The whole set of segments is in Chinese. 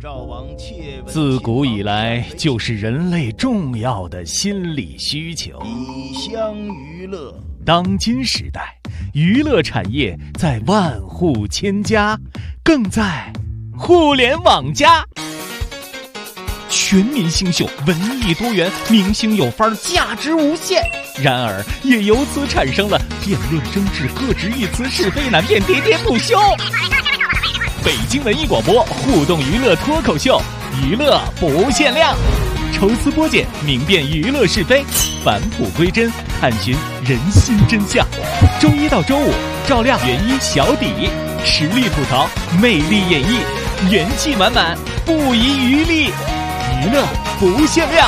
自古以来就是人类重要的心理需求。 以乡娱乐。 当今时代，娱乐产业在万户千家，更在互联网加。全民星秀，文艺多元，明星有范儿，价值无限。然而，也由此产生了辩论争执、各执一词、是非难辨、喋喋不休。北京文艺广播互动娱乐脱口秀，娱乐不限量，抽丝剥茧，明辨娱乐是非，返璞归真，探寻人心真相。周一到周五，照亮原一小底，实力吐槽，魅力演绎，元气满满，不遗余力，娱乐不限量。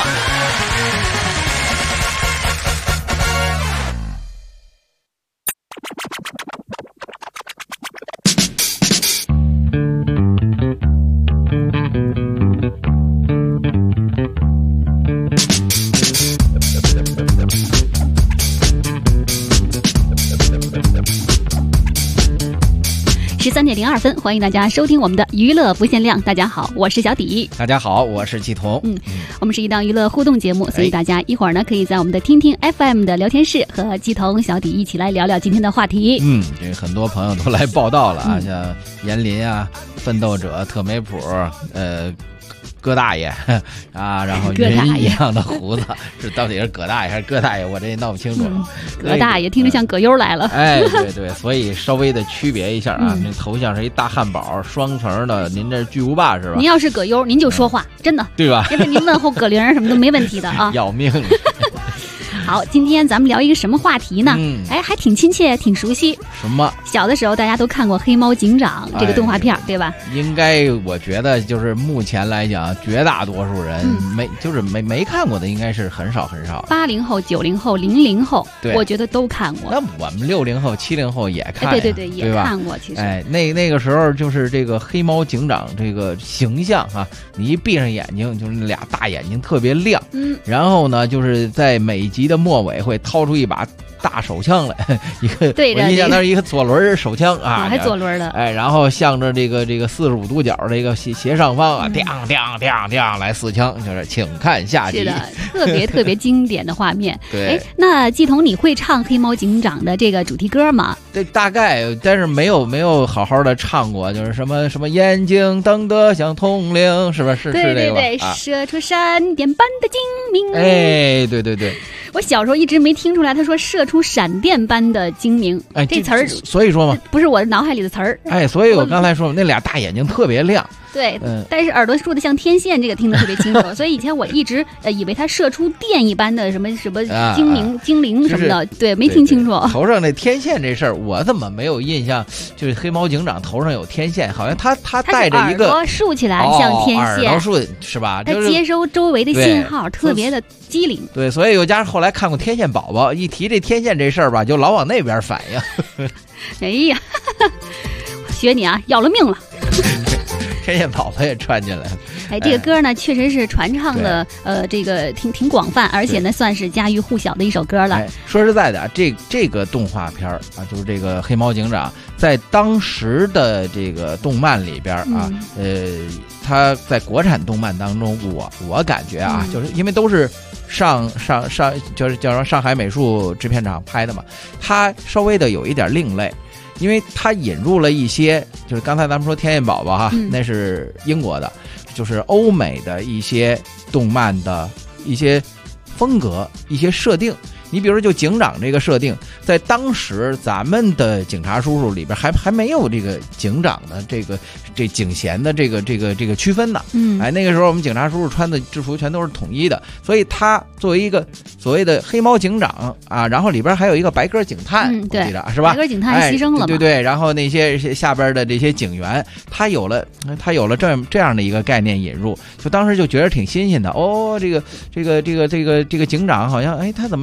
13:02，欢迎大家收听我们的娱乐不限量。大家好，我是小底。 大家好，我是季彤。 我们是一档娱乐互动节目，所以大家一会儿呢，可以在我们的听听 FM 的聊天室和季彤、小底一起来聊聊今天的话题。 这很多朋友都来报道了啊，像严林啊、奋斗者、特美普、葛大爷啊，然后人一样的胡子，是到底是葛大爷还是葛大爷？我这也闹不清楚。 葛大爷听着像葛优来了。 对，所以稍微的区别一下啊。那头像是一大汉堡，双层的，您这巨无霸是吧？ 您要是葛优，您就说话，真的， 对吧？ 因为您问候葛玲什么都没问题的啊。 要命！ 好，今天咱们聊一个什么话题呢？还挺亲切，挺熟悉。 什么？ 小的时候大家都看过《黑猫警长》这个动画片，对吧？ 应该，我觉得就是目前来讲，绝大多数人没看过的，应该是很少很少。 80后、90后、00后， 对， 我觉得都看过。 那我们60后、70后也看， 对，也看过。其实， 那个时候就是这个黑猫警长这个形象啊，你一闭上眼睛，就是那俩大眼睛特别亮。然后呢，就是在每一集的末尾会掏出一把大手枪来，一个对着我印象那是一个左轮手枪啊， 还左轮的， 然后向着这个45度角这个斜上方啊，叮来4枪，就是请看下集。 是的，特别经典的画面。 对， 那季彤，你会唱《黑猫警长》的这个主题歌吗？ 对，大概，但是没有好好的唱过，就是什么眼睛瞪得像铜铃，是吧？是这个吧？ 对，射出闪电般的精明。 对。 我小时候一直没听出来，他说射出闪电般的精明，这词儿， 所以说嘛， 不是我脑海里的词儿。 所以我刚才说那俩大眼睛特别亮。 对，但是耳朵竖的像天线，这个听得特别清楚。所以以前我一直以为它射出电一般的什么精明、精灵什么的，对，没听清楚。 头上那天线这事儿，我怎么没有印象？就是黑猫警长头上有天线，好像他带着一个耳朵竖起来像天线， 耳朵竖是吧？ 他接收周围的信号，特别的机灵。 对，所以我家后来看过《天线宝宝》，一提这天线这事儿吧，就老往那边反应。 哎呀，学你啊，要了命了！ 天线宝宝也串进来了。 这个歌呢，确实是传唱的，这个挺广泛，而且呢，算是家喻户晓的一首歌了。 说实在的啊，这个动画片啊，就是这个黑猫警长，在当时的这个动漫里边啊，它在国产动漫当中，我感觉啊，就是因为都是就是叫上海美术制片厂拍的嘛，它稍微的有一点另类。因为它引入了一些，就是刚才咱们说天线宝宝哈，那是英国的，就是欧美的一些动漫的一些风格、一些设定。你比如说，就警长这个设定，在当时咱们的警察叔叔里边还没有这个警长的这警衔的这个区分呢。那个时候我们警察叔叔穿的制服全都是统一的，所以他作为一个所谓的黑猫警长啊，然后里边还有一个白鸽警探， 对， 是吧？ 白鸽警探牺牲了嘛？ 对，然后那些下边的这些警员，他有了这样的一个概念引入，就当时就觉得挺新鲜的。这个警长好像他是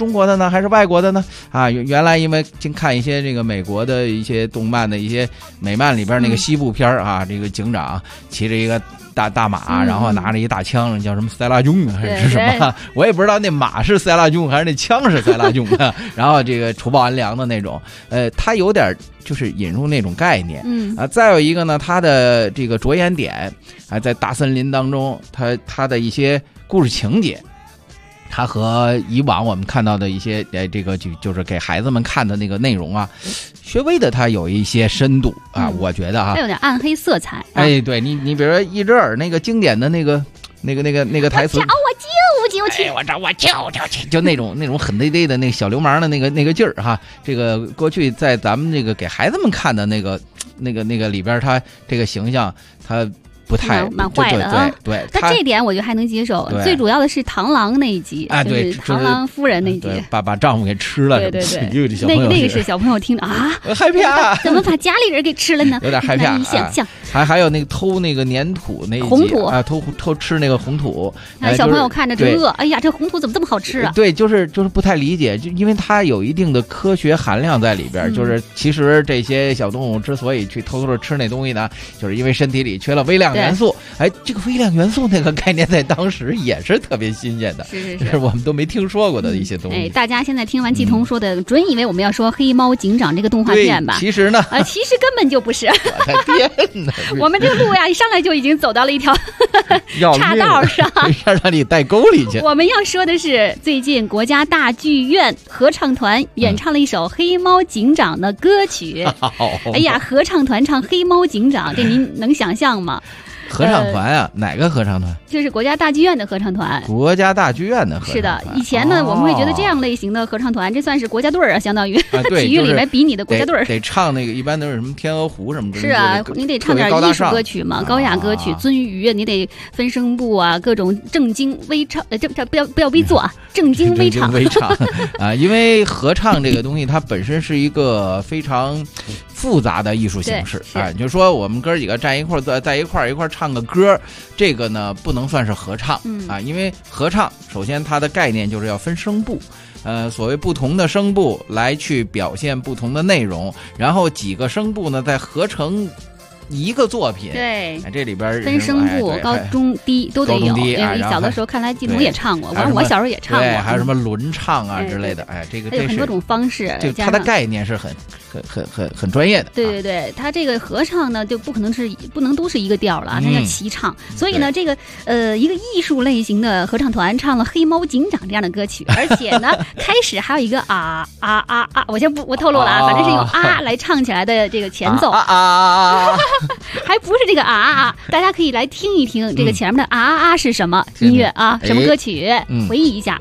中国的呢，还是外国的呢？啊，原来因为净看一些这个美国的一些动漫的一些美漫里边那个西部片啊，这个警长骑着一个大马，然后拿着一大枪，叫什么塞拉军还是什么？我也不知道那马是塞拉军还是那枪是塞拉军的。然后这个除暴安良的那种，他有点就是引入那种概念。再有一个呢，他的这个着眼点啊，在大森林当中，他的一些故事情节。它和以往我们看到的一些这个就是给孩子们看的那个内容啊，稍微的它有一些深度啊，我觉得它有点暗黑色彩。 哎，对你比如说一只耳那个经典的那个台词， 我救去， 我救去，就那种狠嘚嘚的那个小流氓的那个劲儿哈。这个过去在咱们这个给孩子们看的那个里边，他这个形象他。不太蛮坏的啊， 对， 但这点我就还能接受。最主要的是螳螂那一集啊，对， 螳螂夫人那一集， 把丈夫给吃了， 对， 那个是小朋友听着啊， 害怕， 怎么把家里人给吃了呢？ 有点害怕。 想象， 还有那个偷那个粘土那一集， 红土啊，偷吃那个红土， 小朋友看着真饿，哎呀，这红土怎么这么好吃啊？ 对，就是不太理解，就因为它有一定的科学含量在里边，就是其实这些小动物之所以去偷偷吃那东西呢，就是因为身体里缺了微量元素，哎。这个微量元素那个概念在当时也是特别新鲜的，是我们都没听说过的一些东西。 大家现在听完季彤说的，准以为我们要说《黑猫警长》这个动画片吧？ 其实呢， 其实根本就不是。 我的天哪！ 我们这个路呀，一上来就已经走到了一条岔道上， 让你带沟里去。 我们要说的是，最近国家大剧院合唱团演唱了一首《黑猫警长》的歌曲。哎呀，合唱团唱《黑猫警长》，这您能想象吗？ 合唱团啊，哪个合唱团？ 就是国家大剧院的合唱团。 国家大剧院的合唱团。 是的，以前呢，我们会觉得这样类型的合唱团，这算是国家队啊，相当于体育里面比拟的国家队。 得唱那个，一般都是什么天鹅湖什么的。 是啊，你得唱点艺术歌曲嘛，高雅歌曲，尊语，你得分声部啊，各种正经微唱，这不要微做啊，正经微唱。 啊，因为合唱这个东西，它本身是一个非常复杂的艺术形式啊。你就说我们哥几个站一块儿，在一块儿唱个歌，这个呢不能算是合唱啊，因为合唱首先它的概念就是要分声部，所谓不同的声部来去表现不同的内容，然后几个声部呢再合成一个作品。 对， 这里边分声部、高中低都得有。小的时候看来季彤也唱过，我小时候也唱过。 对，还有什么轮唱啊之类的，这个有很多种方式。 就它的概念是很专业的。 对，它这个合唱呢就不能都是一个调了，它要齐唱。所以呢，这个一个艺术类型的合唱团唱了《黑猫警长》这样的歌曲，而且呢开始还有一个我先不透露了啊，反正是用来唱起来的这个前奏还不是这个大家可以来听一听这个前面的是什么音乐啊，什么歌曲，回忆一下。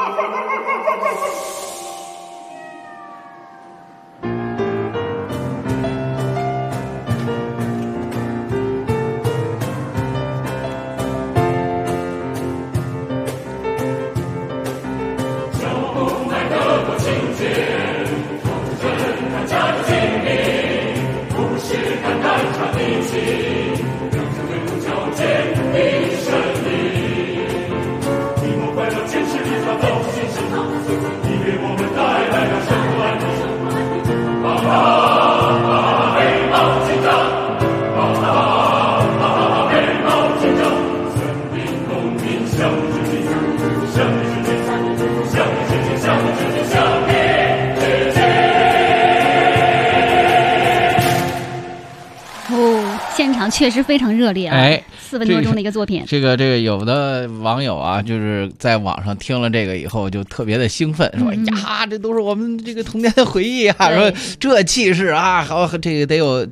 现场确实非常热烈啊！4分多钟的一个作品， 这个有的网友啊，就是在网上听了这个以后，就特别的兴奋，说：“呀，这都是我们这个童年的回忆啊！说这气势啊，好，这个得有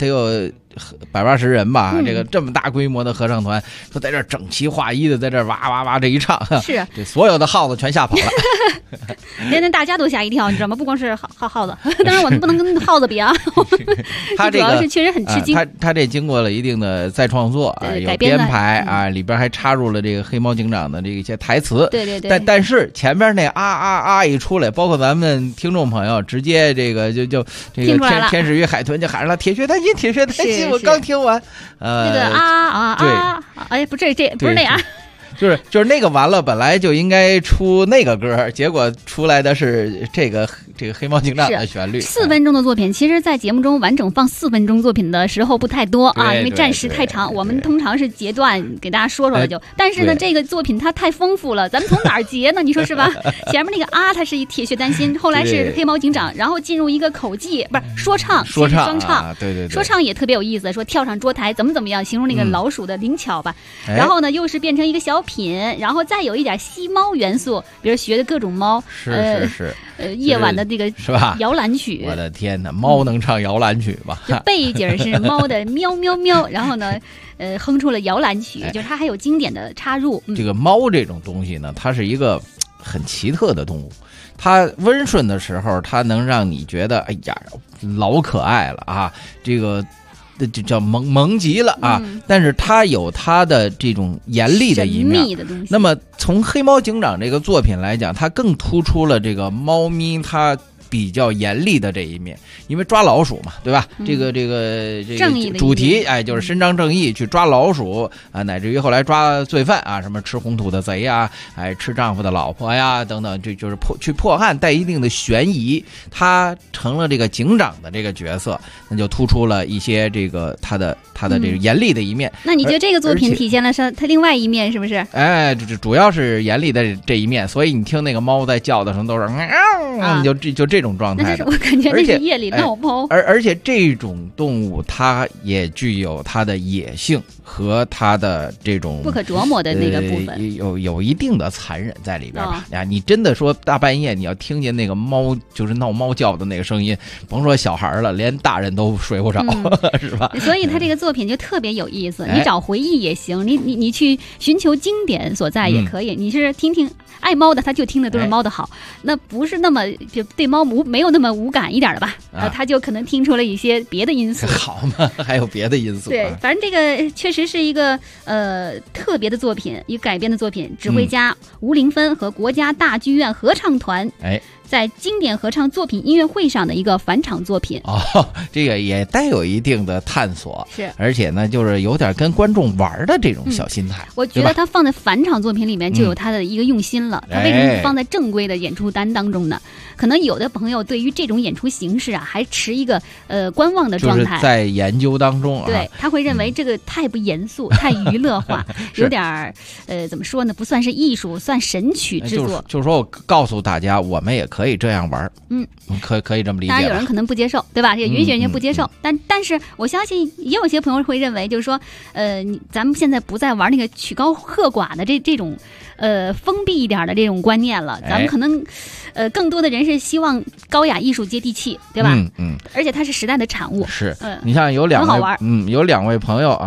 180人吧，这个这么大规模的合唱团，说在这儿整齐划一的在这儿哇哇哇这一唱， 是这所有的耗子全吓跑了， 连大家都吓一跳，你知道吗？不光是耗子，当然我们不能跟耗子比啊。 他这个主要是确实很吃惊。 他这经过了一定的再创作啊，有编排啊，里边还插入了这个黑猫警长的这一些台词。 对。 但是前边那啊一出来，包括咱们听众朋友直接这个就这个天使与海豚就喊上了铁血丹心，铁血丹心。我刚听完， 那个哎，不是这不是那样。 就是那个完了，本来就应该出那个歌，结果出来的是这个黑猫警长的旋律。 4分钟的作品，其实在节目中完整放4分钟作品的时候不太多啊，因为暂时太长。我们通常是截断给大家说了就。但是呢，这个作品它太丰富了，咱们从哪儿截呢？你说是吧？前面那个它是一铁血丹心，后来是黑猫警长，然后进入一个口技，不是说唱，双唱， 对， 说唱也特别有意思，说跳上桌台怎么样，形容那个老鼠的灵巧吧。然后呢，又是变成一个小品，然后再有一点吸猫元素，比如学的各种猫， 是夜晚的这个是吧？ 摇篮曲， 我的天哪，猫能唱摇篮曲吧？ 背景是猫的喵喵喵，然后呢，哼出了摇篮曲，就是它还有经典的插入。 这个猫这种东西呢，它是一个很奇特的动物。它温顺的时候，它能让你觉得哎呀老可爱了啊，这个就叫萌极了啊！但是它有它的这种严厉的一面。那么从黑猫警长这个作品来讲，它更突出了这个猫咪它比较严厉的这一面，因为抓老鼠嘛，对吧？这个主题就是伸张正义，去抓老鼠啊，乃至于后来抓罪犯啊，什么吃红土的贼啊，吃丈夫的老婆呀等等，这就是去破案，带一定的悬疑。他成了这个警长的这个角色，那就突出了一些这个他的这个严厉的一面。 那你觉得这个作品体现了他另外一面是不是？ 这主要是严厉的这一面，所以你听那个猫在叫的时候都是就这种状态。 那是我感觉那是夜里闹猫。 而且这种动物它也具有它的野性和它的这种不可琢磨的那个部分， 有一定的残忍在里边吧。你真的说大半夜你要听见那个猫就是闹猫叫的那个声音，甭说小孩了，连大人都睡不着，是吧？ 所以他这个作品就特别有意思。你找回忆也行，你去寻求经典所在也可以。你是听爱猫的，他就听的都是猫的好，那不是那么就对猫没有那么无感一点的吧？他就可能听出了一些别的因素。 好嘛，还有别的因素。 对，反正这个确实是一个特别的作品，一个改编的作品。指挥家吴玲芬和国家大剧院合唱团，在经典合唱作品音乐会上的一个返场作品。 这个也带有一定的探索， 是， 而且呢，就是有点跟观众玩的这种小心态。 我觉得他放在返场作品里面就有他的一个用心了。他为什么不放在正规的演出单当中呢？可能有的朋友对于这种演出形式还持一个观望的状态， 就是在研究当中。 对，他会认为这个太不严肃，太娱乐化，有点怎么说呢？不算是艺术，算神曲制作。 就是说我告诉大家，我们也可以这样玩。可以这么理解。 当然有人可能不接受，对吧？也允许人家不接受。但是我相信也有些朋友会认为，就是说，咱们现在不再玩那个曲高和寡的这种封闭一点的这种观念了。咱们可能更多的人是希望高雅艺术接地气，对吧？而且它是时代的产物。 是，你像有两位朋友啊，都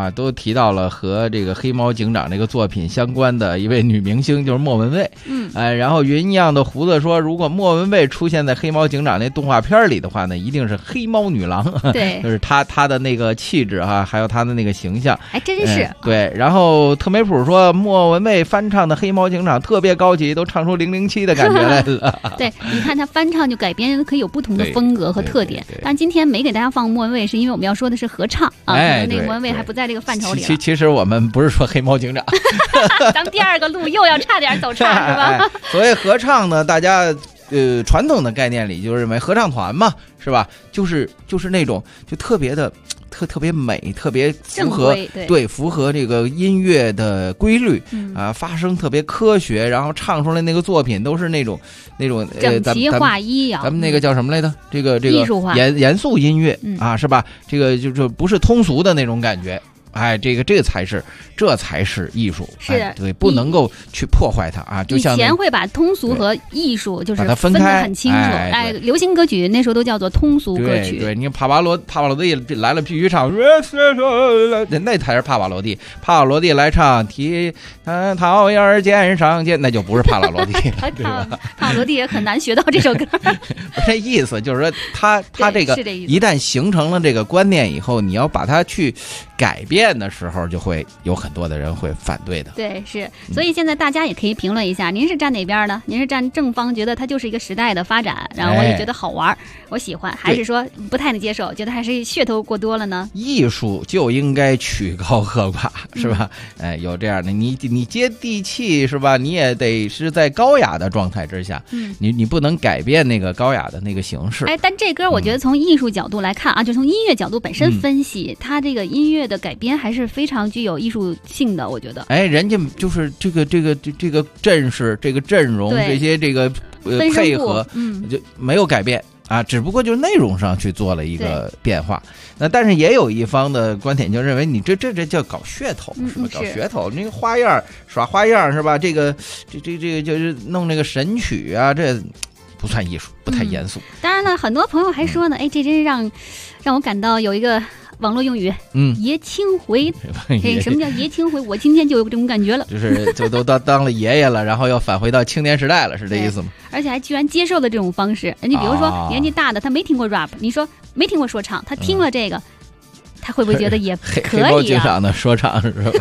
提到了和这个黑猫警长这个作品相关的一位女明星，就是莫文蔚。然后云一样的胡子说，如果莫文蔚出现在黑猫警长那动画片里的话呢，一定是黑猫女郎。 对， 就是她的那个气质啊，还有她的那个形象， 还真是。 对，然后特梅普说，莫文蔚翻唱的黑猫警长特别高级，都唱出007的感觉来了。 对，你看他翻唱就改编可以有不同的风格和特点。但今天没给大家放莫文蔚，是因为我们要说的是合唱啊，那个莫文蔚还不在这个范畴里了。 其实我们不是说黑猫警长， 咱们第二个路又要差点走岔是吧？ 所谓合唱呢，大家传统的概念里就认为合唱团嘛，是吧？就是那种就特别的。特别美，特别符合符合这个音乐的规律啊，发声特别科学，然后唱出来那个作品都是那种整齐划一啊。 咱们那个叫什么来着？这个艺术化严肃音乐啊，是吧？这个就不是通俗的那种感觉。哎，这才是艺术， 是对，不能够去破坏它啊。就像以前会把通俗和艺术就是把它分得很清楚，哎，流行歌曲那时候都叫做通俗歌曲。 对，你看帕瓦罗蒂来了必须唱，那才是帕瓦罗蒂来唱桃叶剑上剑，那就不是帕瓦罗蒂了，对吧？ 帕瓦罗蒂也很难学到这首歌。 这意思就是说，他这个一旦形成了这个观念以后，你要把它去改变的时候，就会有很多的人会反对的。 对，是，所以现在大家也可以评论一下，您是站哪边呢？您是站正方，觉得它就是一个时代的发展，然后我也觉得好玩，我喜欢，还是说不太能接受，觉得还是噱头过多了呢？ 艺术就应该曲高和寡，是吧？有这样的，你接地气是吧？你也得是在高雅的状态之下，你不能改变那个高雅的那个形式。 但这歌我觉得从艺术角度来看啊，就从音乐角度本身分析，它这个音乐的改编还是非常具有艺术性的，我觉得。 人家就是这个阵势、这个阵容、这些这个配合，就没有改变啊，只不过就是内容上去做了一个变化。那但是也有一方的观点就认为，你这叫搞噱头，是吧？搞噱头，那个花样耍花样是吧？这个就是弄这个神曲啊，这不算艺术，不太严肃。 当然了，很多朋友还说呢，这真是让我感到有一个网络用语，爷青回。什么叫爷青回？我今天就有这种感觉了， 就都当了爷爷了，然后又返回到青年时代了，是这意思吗？ 而且还居然接受了这种方式。你比如说年纪大的，他没听过 rap， 你说没听过说唱，他听了这个，他会不会觉得也可以啊？ 黑猫警长的说唱是吧？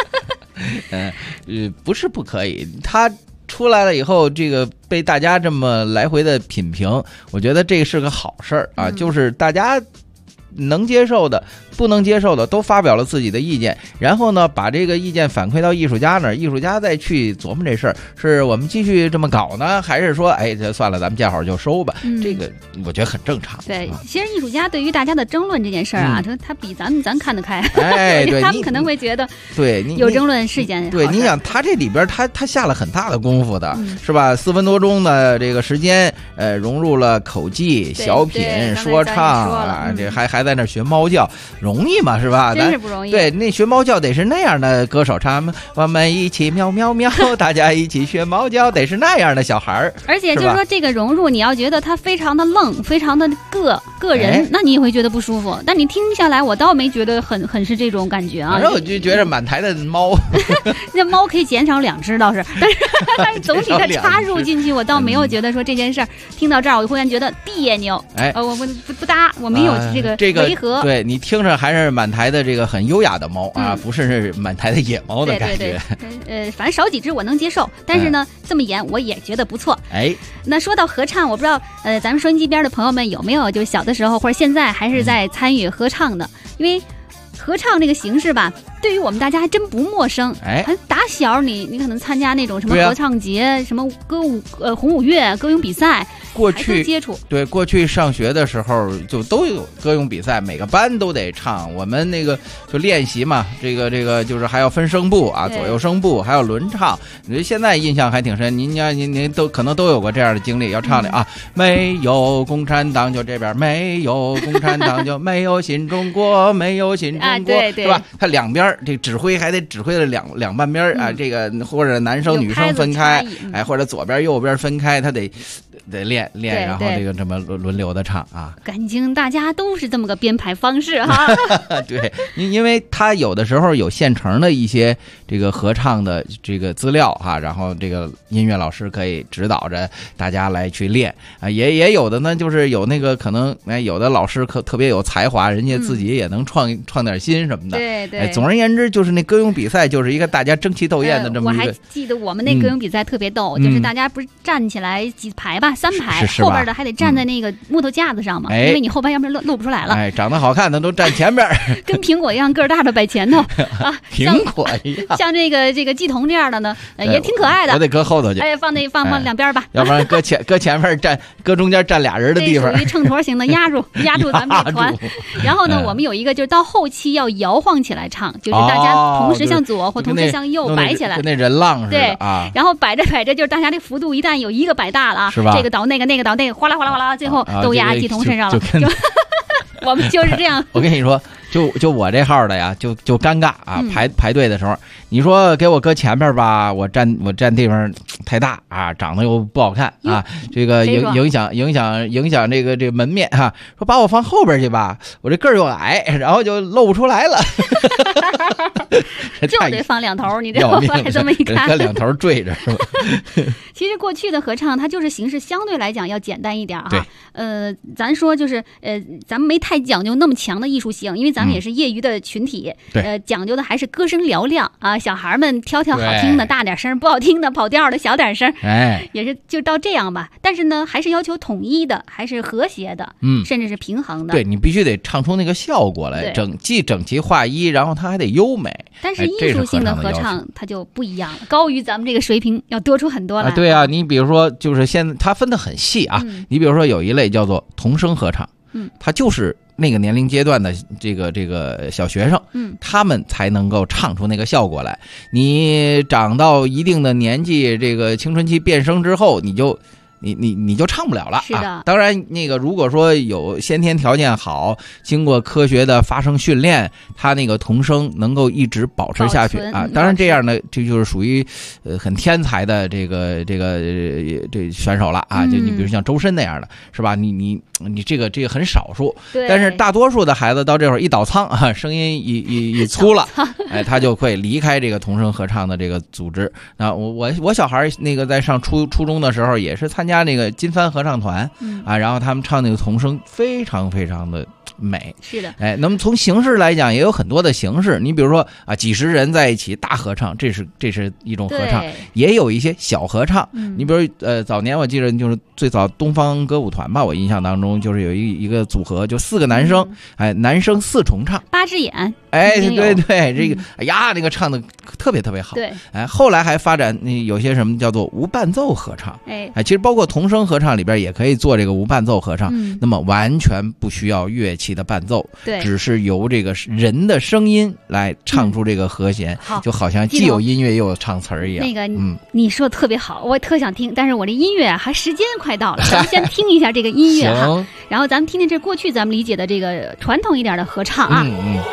不是不可以，他出来了以后，这个被大家这么来回的品评，我觉得这是个好事儿啊，就是大家能接受的、不能接受的都发表了自己的意见，然后呢，把这个意见反馈到艺术家那儿，艺术家再去琢磨这事儿，是我们继续这么搞呢，还是说，这算了，咱们见好就收吧？这个我觉得很正常。 对，其实艺术家对于大家的争论这件事儿啊，他比咱看得开。 对， 他们可能会觉得， 对， 有争论是一件好事。 对，你想他这里边他下了很大的功夫的，是吧？4分多钟的这个时间，融入了口技、小品、说唱啊，这还在那学猫叫，容易吗？是吧？ 真是不容易。 对，那学猫叫得是那样的歌手唱，我们一起喵喵喵，大家一起学猫叫，得是那样的小孩儿。 而且就是说这个融入，你要觉得他非常的愣，非常的个人，那你也会觉得不舒服。但你听下来，我倒没觉得很是这种感觉啊。 反正我就觉得满台的猫， 那猫可以减少2只倒是，但是总体的插入进去，我倒没有觉得说这件事儿。听到这儿，我忽然觉得别扭。我不搭，我没有这个违和。 对，你听着还是满台的这个很优雅的猫啊，不是满台的野猫的感觉。 对，反正少几只我能接受，但是呢，这么演我也觉得不错。那说到合唱，我不知道咱们收音机边的朋友们有没有就小的时候或者现在还是在参与合唱的，因为合唱这个形式吧，对于我们大家还真不陌生。打小你可能参加那种什么合唱节、什么歌舞红五乐、歌咏比赛， 过去接触。 对，过去上学的时候就都有歌咏比赛，每个班都得唱。我们那个就练习嘛，这个就是还要分声部啊，左右声部，还有轮唱。你现在印象还挺深，您都可能都有过这样的经历，要唱的啊，没有共产党就这边，没有共产党就没有新中国，没有新中国， 对， 是吧？他两边这指挥还得指挥了两半边啊，这个或者男生女生分开，或者左边右边分开，他得得练，然后这个这么轮流的唱啊。 感情大家都是这么个编排方式哈。 对，因为他有的时候有现成的一些这个合唱的这个资料哈，然后这个音乐老师可以指导着大家来去练啊，也有的呢，就是有那个可能有的老师特别有才华，人家自己也能创点新什么的。 对， 总而言之，就是那歌咏比赛就是一个大家争奇斗艳的这么一个。 我还记得我们那歌咏比赛特别逗，就是大家不是站起来几排吧，3排，后边的还得站在那个木头架子上嘛，因为你后排要不然露不出来了。 长得好看的都站前边， 跟苹果一样个儿大的摆前头啊， 苹果一样。 像这个季彤这样的呢，也挺可爱的。 我得搁后头去。 放两边吧， 要不然搁前面站，搁中间站俩人的地方。 属于秤砣型的压住咱们这团。然后呢，我们有一个就是到后期要摇晃起来唱，就是大家同时向左或同时向右摆起来， 跟那人浪似的。 对啊，然后摆着，就是大家这幅度一旦有一个摆大了啊， 是吧？ 这个倒那个，那个倒那个，哗啦哗啦哗啦，最后都压季彤身上了。我们就是这样。 我跟你说，就我这号的呀，就尴尬啊！排队的时候，你说给我搁前面吧，我占地方太大啊，长得又不好看啊，这个影响这个门面哈。说把我放后边去吧，我这个儿又矮，然后就露不出来了。 就得放两头，你这我还这么一看， 搁两头坠着是吧？ 其实过去的合唱，它就是形式相对来讲要简单一点哈。咱说就是咱们没太讲究那么强的艺术性，因为咱们也是业余的群体，讲究的还是歌声嘹亮啊，小孩们挑好听的大点声，不好听的跑调的小点声，也是就到这样吧。但是呢，还是要求统一的，还是和谐的，甚至是平衡的。 对，你必须得唱出那个效果来，既整齐划一，然后它还得优美。 但是艺术性的合唱它就不一样了，高于咱们这个水平要多出很多来。 对啊，你比如说，就是现在它分得很细啊。你比如说有一类叫做童声合唱，它就是那个年龄阶段的这个小学生，他们才能够唱出那个效果来。你长到一定的年纪，这个青春期变声之后，你就唱不了了。 是的， 当然那个如果说有先天条件好，经过科学的发声训练，他那个童声能够一直保持下去啊。当然这样的这就是属于很天才的这选手了啊。就你比如像周深那样的，是吧？你这个很少数，但是大多数的孩子到这会儿一倒仓啊，声音一粗了，他就会离开这个童声合唱的这个组织。那我小孩那个在上初中的时候也是参加那个金帆合唱团啊，然后他们唱那个童声非常非常的美。是的，那么从形式来讲也有很多的形式。你比如说啊，几十人在一起大合唱，这是一种合唱，也有一些小合唱。你比如早年我记得就是最早东方歌舞团吧，我印象当中就是有一个组合，就4个男生，男生4重唱 ，8只眼。 对，这个哎呀，那个唱的特别特别好。 对， 后来还发展有些什么叫做无伴奏合唱。其实包括童声合唱里边也可以做这个无伴奏合唱。那么完全不需要乐器的伴奏，只是由这个人的声音来唱出这个和弦，就好像既有音乐又有唱词儿一样。 那个，你说的特别好，我特想听，但是我这音乐还时间快到了，咱们先听一下这个音乐哈，然后咱们听听这过去咱们理解的这个传统一点的合唱啊。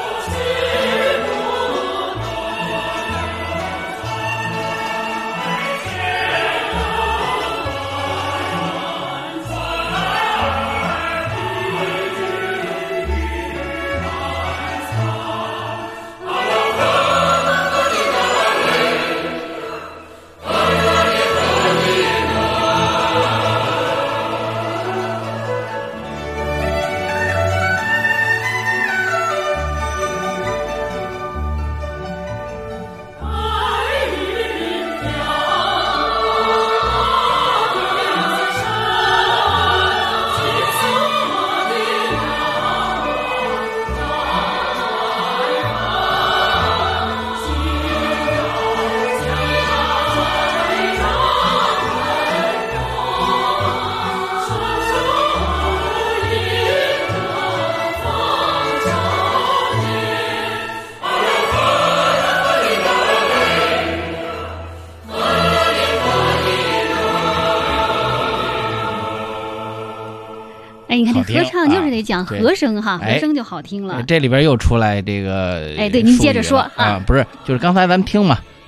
你看这合唱就是得讲和声哈，和声就好听了。 这里边又出来这个， 对，您接着说啊， 不是，就是刚才咱们听嘛，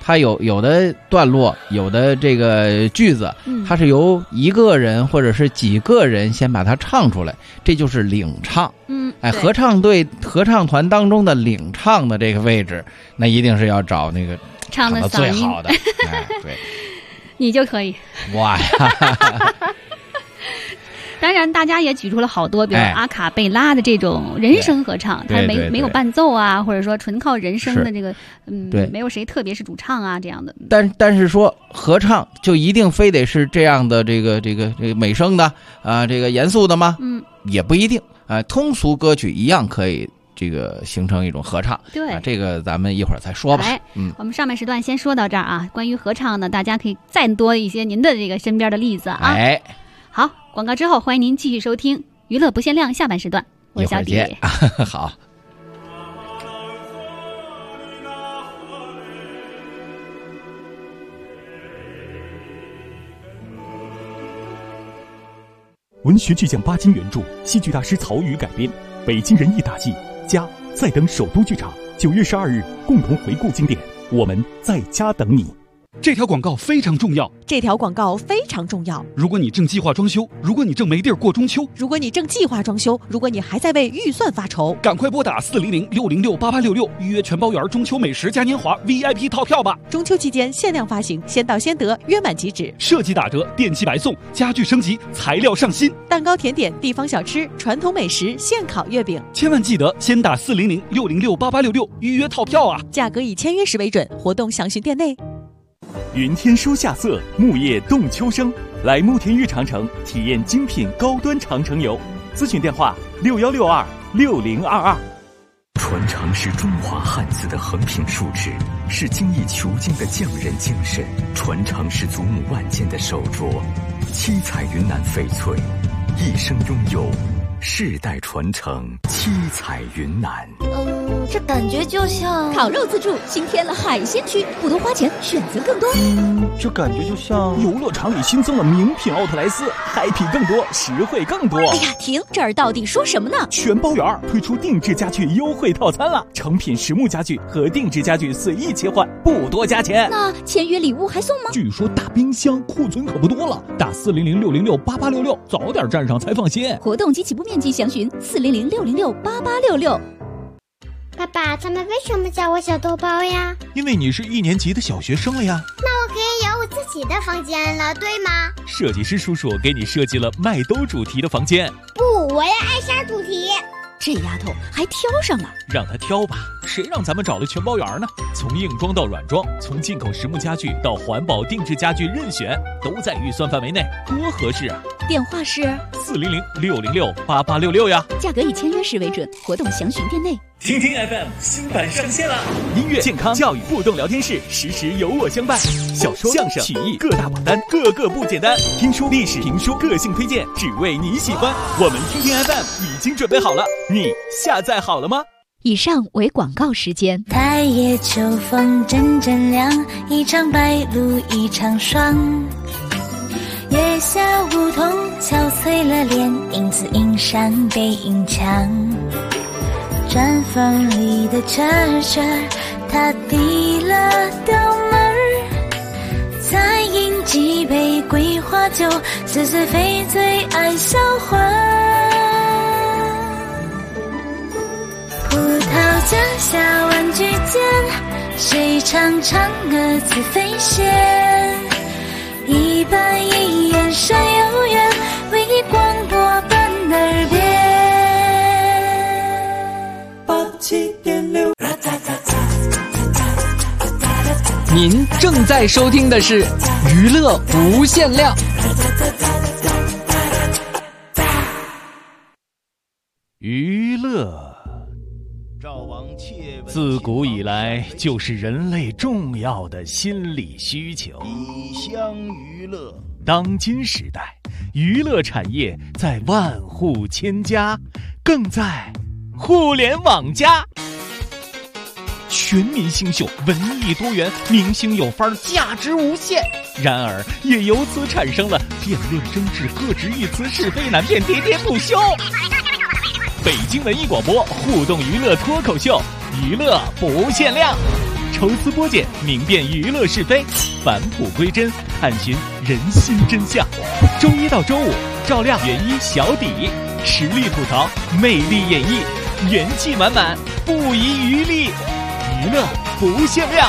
它有的段落，有的这个句子，它是由一个人或者是几个人先把它唱出来，这就是领唱。合唱队、合唱团当中的领唱的这个位置，那一定是要找那个唱的最好的。对， 你就可以。 哇呀！ 当然，大家也举出了好多，比如阿卡贝拉的这种人声合唱，它没有伴奏啊，或者说纯靠人声的这个，对，没有谁特别是主唱啊这样的。 但是说合唱就一定非得是这样的这个美声的啊，这个严肃的吗？也不一定啊，通俗歌曲一样可以这个形成一种合唱。 对， 这个咱们一会儿再说吧。 我们上半时段先说到这儿啊。关于合唱呢，大家可以再多一些您的这个身边的例子啊。好，广告之后欢迎您继续收听娱乐不限量下半时段，我是小迪。 好。 文学巨匠巴金原著，戏剧大师曹禺改编，北京人艺大戏家在等首都剧场9月12日共同回顾经典，我们在家等你。 这条广告非常重要。 这条广告非常重要。 如果你正计划装修，如果你正没地儿过中秋， 如果你正计划装修，如果你还在为预算发愁， 赶快拨打400-606-8866预约全包园中秋美食嘉年华 VIP 套票吧！ 中秋期间限量发行，先到先得，约满即止。 设计打折，电器白送，家具升级，材料上新， 蛋糕、甜点、地方小吃、传统美食、现烤月饼。 千万记得先打400-606-8866预约套票啊！ 价格以签约时为准，活动详询店内。 云天收夏色，木叶动秋声。来慕田峪长城体验精品高端长城游，咨询电话61626022。 传承是中华汉字的横平竖直，是精益求精的匠人精神；传承是祖母万件的手镯，七彩云南翡翠，一生拥有，世代传承，七彩云南。 这感觉就像烤肉自助新添了海鲜区，不多花钱，选择更多。 这感觉就像游乐场里新增了名品奥特莱斯，happy更多，实惠更多。 哎呀，停！这儿到底说什么呢？ 全包园推出定制家具优惠套餐了，成品实木家具和定制家具随意切换，不多加钱。 那签约礼物还送吗？ 据说大冰箱库存可不多了，打400-606-8866，早点站上才放心。 活动及起步面积详询400-606-8866。 爸爸，他们为什么叫我小豆包呀？ 因为你是1年级的小学生了呀。 那我可以有我自己的房间了，对吗？ 设计师叔叔给你设计了麦兜主题的房间。 不，我要艾莎主题。 这丫头还挑上了， 让她挑吧，谁让咱们找了全包园呢？从硬装到软装，从进口实木家具到环保定制家具，任选，都在预算范围内，多合适啊！ 电话是 400-606-8866呀。 价格以签约时为准，活动详询店内。 听听 FM 新版上线了，音乐、健康、教育、互动聊天室，时时有我相伴。小说、相声、曲艺各大榜单，个个不简单。听书、历史、评书，个性推荐，只为你喜欢。我们听听 FM 已经准备好了，你下载好了吗？ 以上为广告时间。 太夜秋风阵阵凉，一场白露一场霜。月下梧桐憔悴了脸，影子映上背影墙。毡房里的车车，他递了刀门儿，再饮几杯桂花酒，似是非醉爱销魂。葡萄架下玩具间，谁唱嫦娥自飞仙？一板一眼山有缘，为你广播伴耳边。 您正在收听的是娱乐无限量。 娱乐自古以来就是人类重要的心理需求。 以香娱乐， 当今时代，娱乐产业在万户千家，更在互联网加。全民新秀，文艺多元，明星有范儿，价值无限。然而，也由此产生了辩论争执、各执一词、是非难辨、喋喋不休。北京文艺广播互动娱乐脱口秀，娱乐不限量。 抽丝剥茧，明辨娱乐是非，返璞归真，探寻人心真相。周一到周五，赵亮、袁一、小底，实力吐槽，魅力演绎，元气满满，不遗余力，娱乐不限量。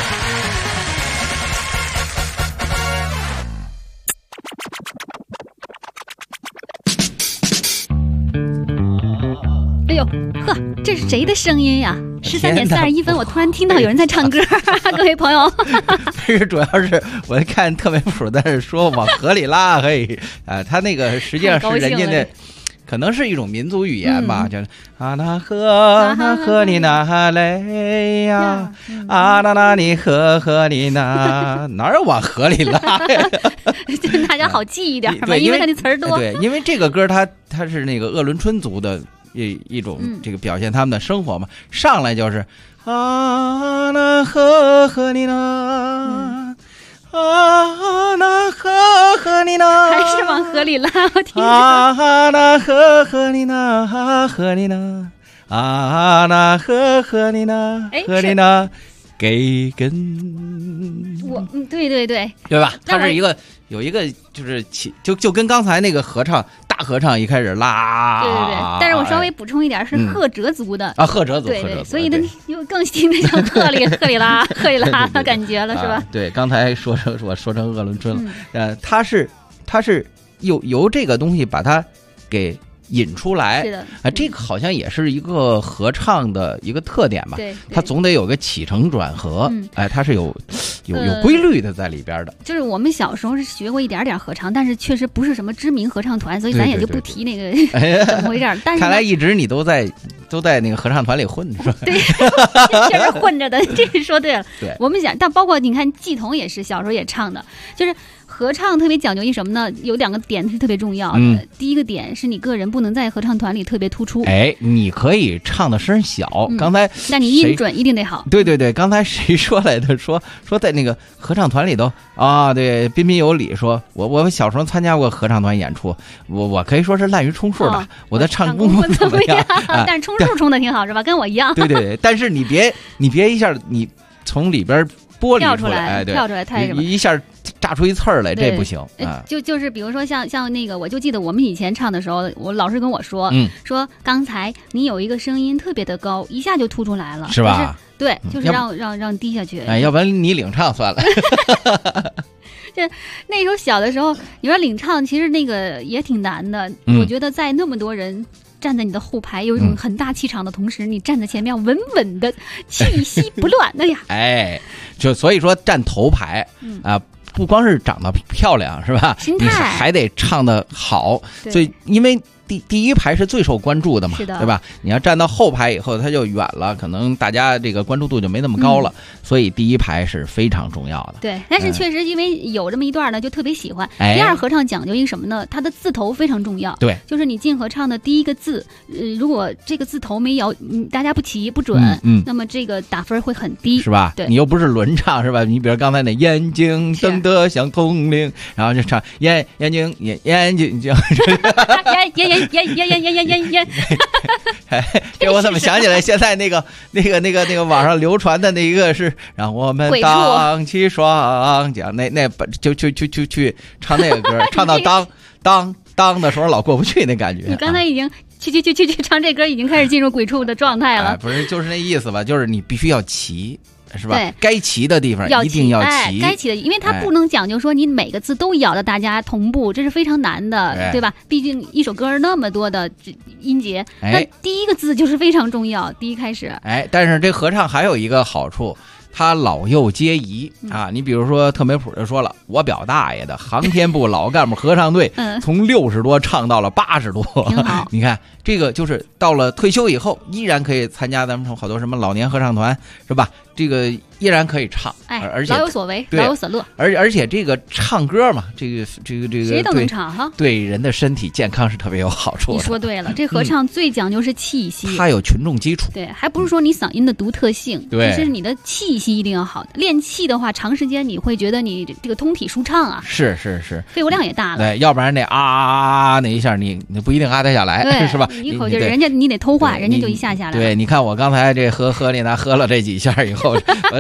哎呦呵，这是谁的声音呀？13:41，我突然听到有人在唱歌，各位朋友。 不是，主要是我看特别谱在这说往河里拉，嘿，他那个实际上是人家的。可能是一种民族语言吧，就是啊那河里那嘞呀，啊那你河里那，哪有往河里拉呀？ 就大家好记一点嘛，因为它的词儿多。 对，因为这个歌它是那个鄂伦春族的一种这个表现他们的生活嘛，上来就是啊那河里那。啊，那河里那， 还是往河里拉，我听着。 啊，那河里那，河里那，啊，那河里那，河里那，给根。 对对对， 对吧？它是一个有一个就是就跟刚才那个合唱大合唱一开始拉， 对对对。但是我稍微补充一点，是赫哲族的啊，赫哲族， 对对，所以呢又更新的像赫里拉的感觉了，是吧？ 对，刚才我说成鄂伦春了，它是由这个东西把它给引出来， 是的这个好像也是一个合唱的一个特点吧？ 对， 它总得有个起承转合，它是有规律的在里边的。 就是我们小时候是学过一点点合唱，但是确实不是什么知名合唱团，所以咱也就不提那个怎么回事。但是看来一直你都在那个合唱团里混，是吧？ 对，确实混着的，这是说对了。 对， 我们想，但包括你看，季彤也是小时候也唱的，就是合唱特别讲究一什么呢？有2个点是特别重要的。第一个点是你个人不能在合唱团里特别突出。 你可以唱的声小。刚才那你音准一定得好。 对对对，刚才谁说来的？说在那个合唱团里头啊，对，彬彬有礼。说我小时候参加过合唱团演出，我可以说是滥竽充数吧。我的唱功不怎么样， 但是充数充的挺好，是吧？跟我一样。 对对对，但是你别一下你从里边剥离出来，跳出来太什么？ 一下炸出一刺儿来，这不行啊！ 就是比如说像那个，我就记得我们以前唱的时候，我老师跟我说，说刚才你有一个声音特别的高，一下就突出来了， 是吧？ 对，就是让低下去。 要不然你领唱算了。 就那时候小的时候，你说领唱其实那个也挺难的。我觉得在那么多人站在你的后排，有一种很大气场的同时，你站在前面稳稳的，气息不乱。哎呀， 就所以说站头排不光是长得漂亮，是吧？ 心态你还得唱得好。所以因为第一排是最受关注的嘛，对吧？你要站到后排以后，它就远了，可能大家这个关注度就没那么高了。所以第一排是非常重要的。 对，但是确实因为有这么一段呢，就特别喜欢。第二合唱讲究一个什么呢？它的字头非常重要。 对， 就是你进合唱的第一个字，如果这个字头没咬，大家不齐不准，那么这个打分会很低， 是吧？ 对， 你又不是轮唱，是吧？你比如刚才那眼睛瞪得像铜铃，然后就唱眼睛这样。 烟， 这我怎么想起来？现在那个网上流传的那一个是让我们荡起双桨，那就去唱那个歌，唱到当的时候老过不去那感觉。 你刚才已经去唱这歌，已经开始进入鬼畜的状态了。 不是，就是那意思吧？就是你必须要齐。是吧？该齐的地方一定要齐， 该齐的，因为它不能讲究说你每个字都咬到大家同步，这是非常难的，对吧？毕竟一首歌那么多的音节，那第一个字就是非常重要，第一开始。 但是这合唱还有一个好处，它老幼皆宜啊！你比如说特美普就说了，我表大爷的航天部老干部合唱队从60多唱到了80多， 挺好。 你看这个就是到了退休以后依然可以参加咱们好多什么老年合唱团，是吧？这个依然可以唱，而且老有所为，老有所乐。 而且这个唱歌嘛，这个谁都能唱哈， 对人的身体健康是特别有好处的。 你说对了，这合唱最讲究是气息， 它有群众基础。 对，还不是说你嗓音的独特性， 对， 是你的气息一定要好。练气的话，长时间你会觉得你这个通体舒畅啊， 是， 肺活量也大了。 对，要不然那那一下你不一定得下来，是吧？ 一口气人家你得偷话，人家就一下来了。 对，你看我刚才这喝里呢喝了这几下以后，我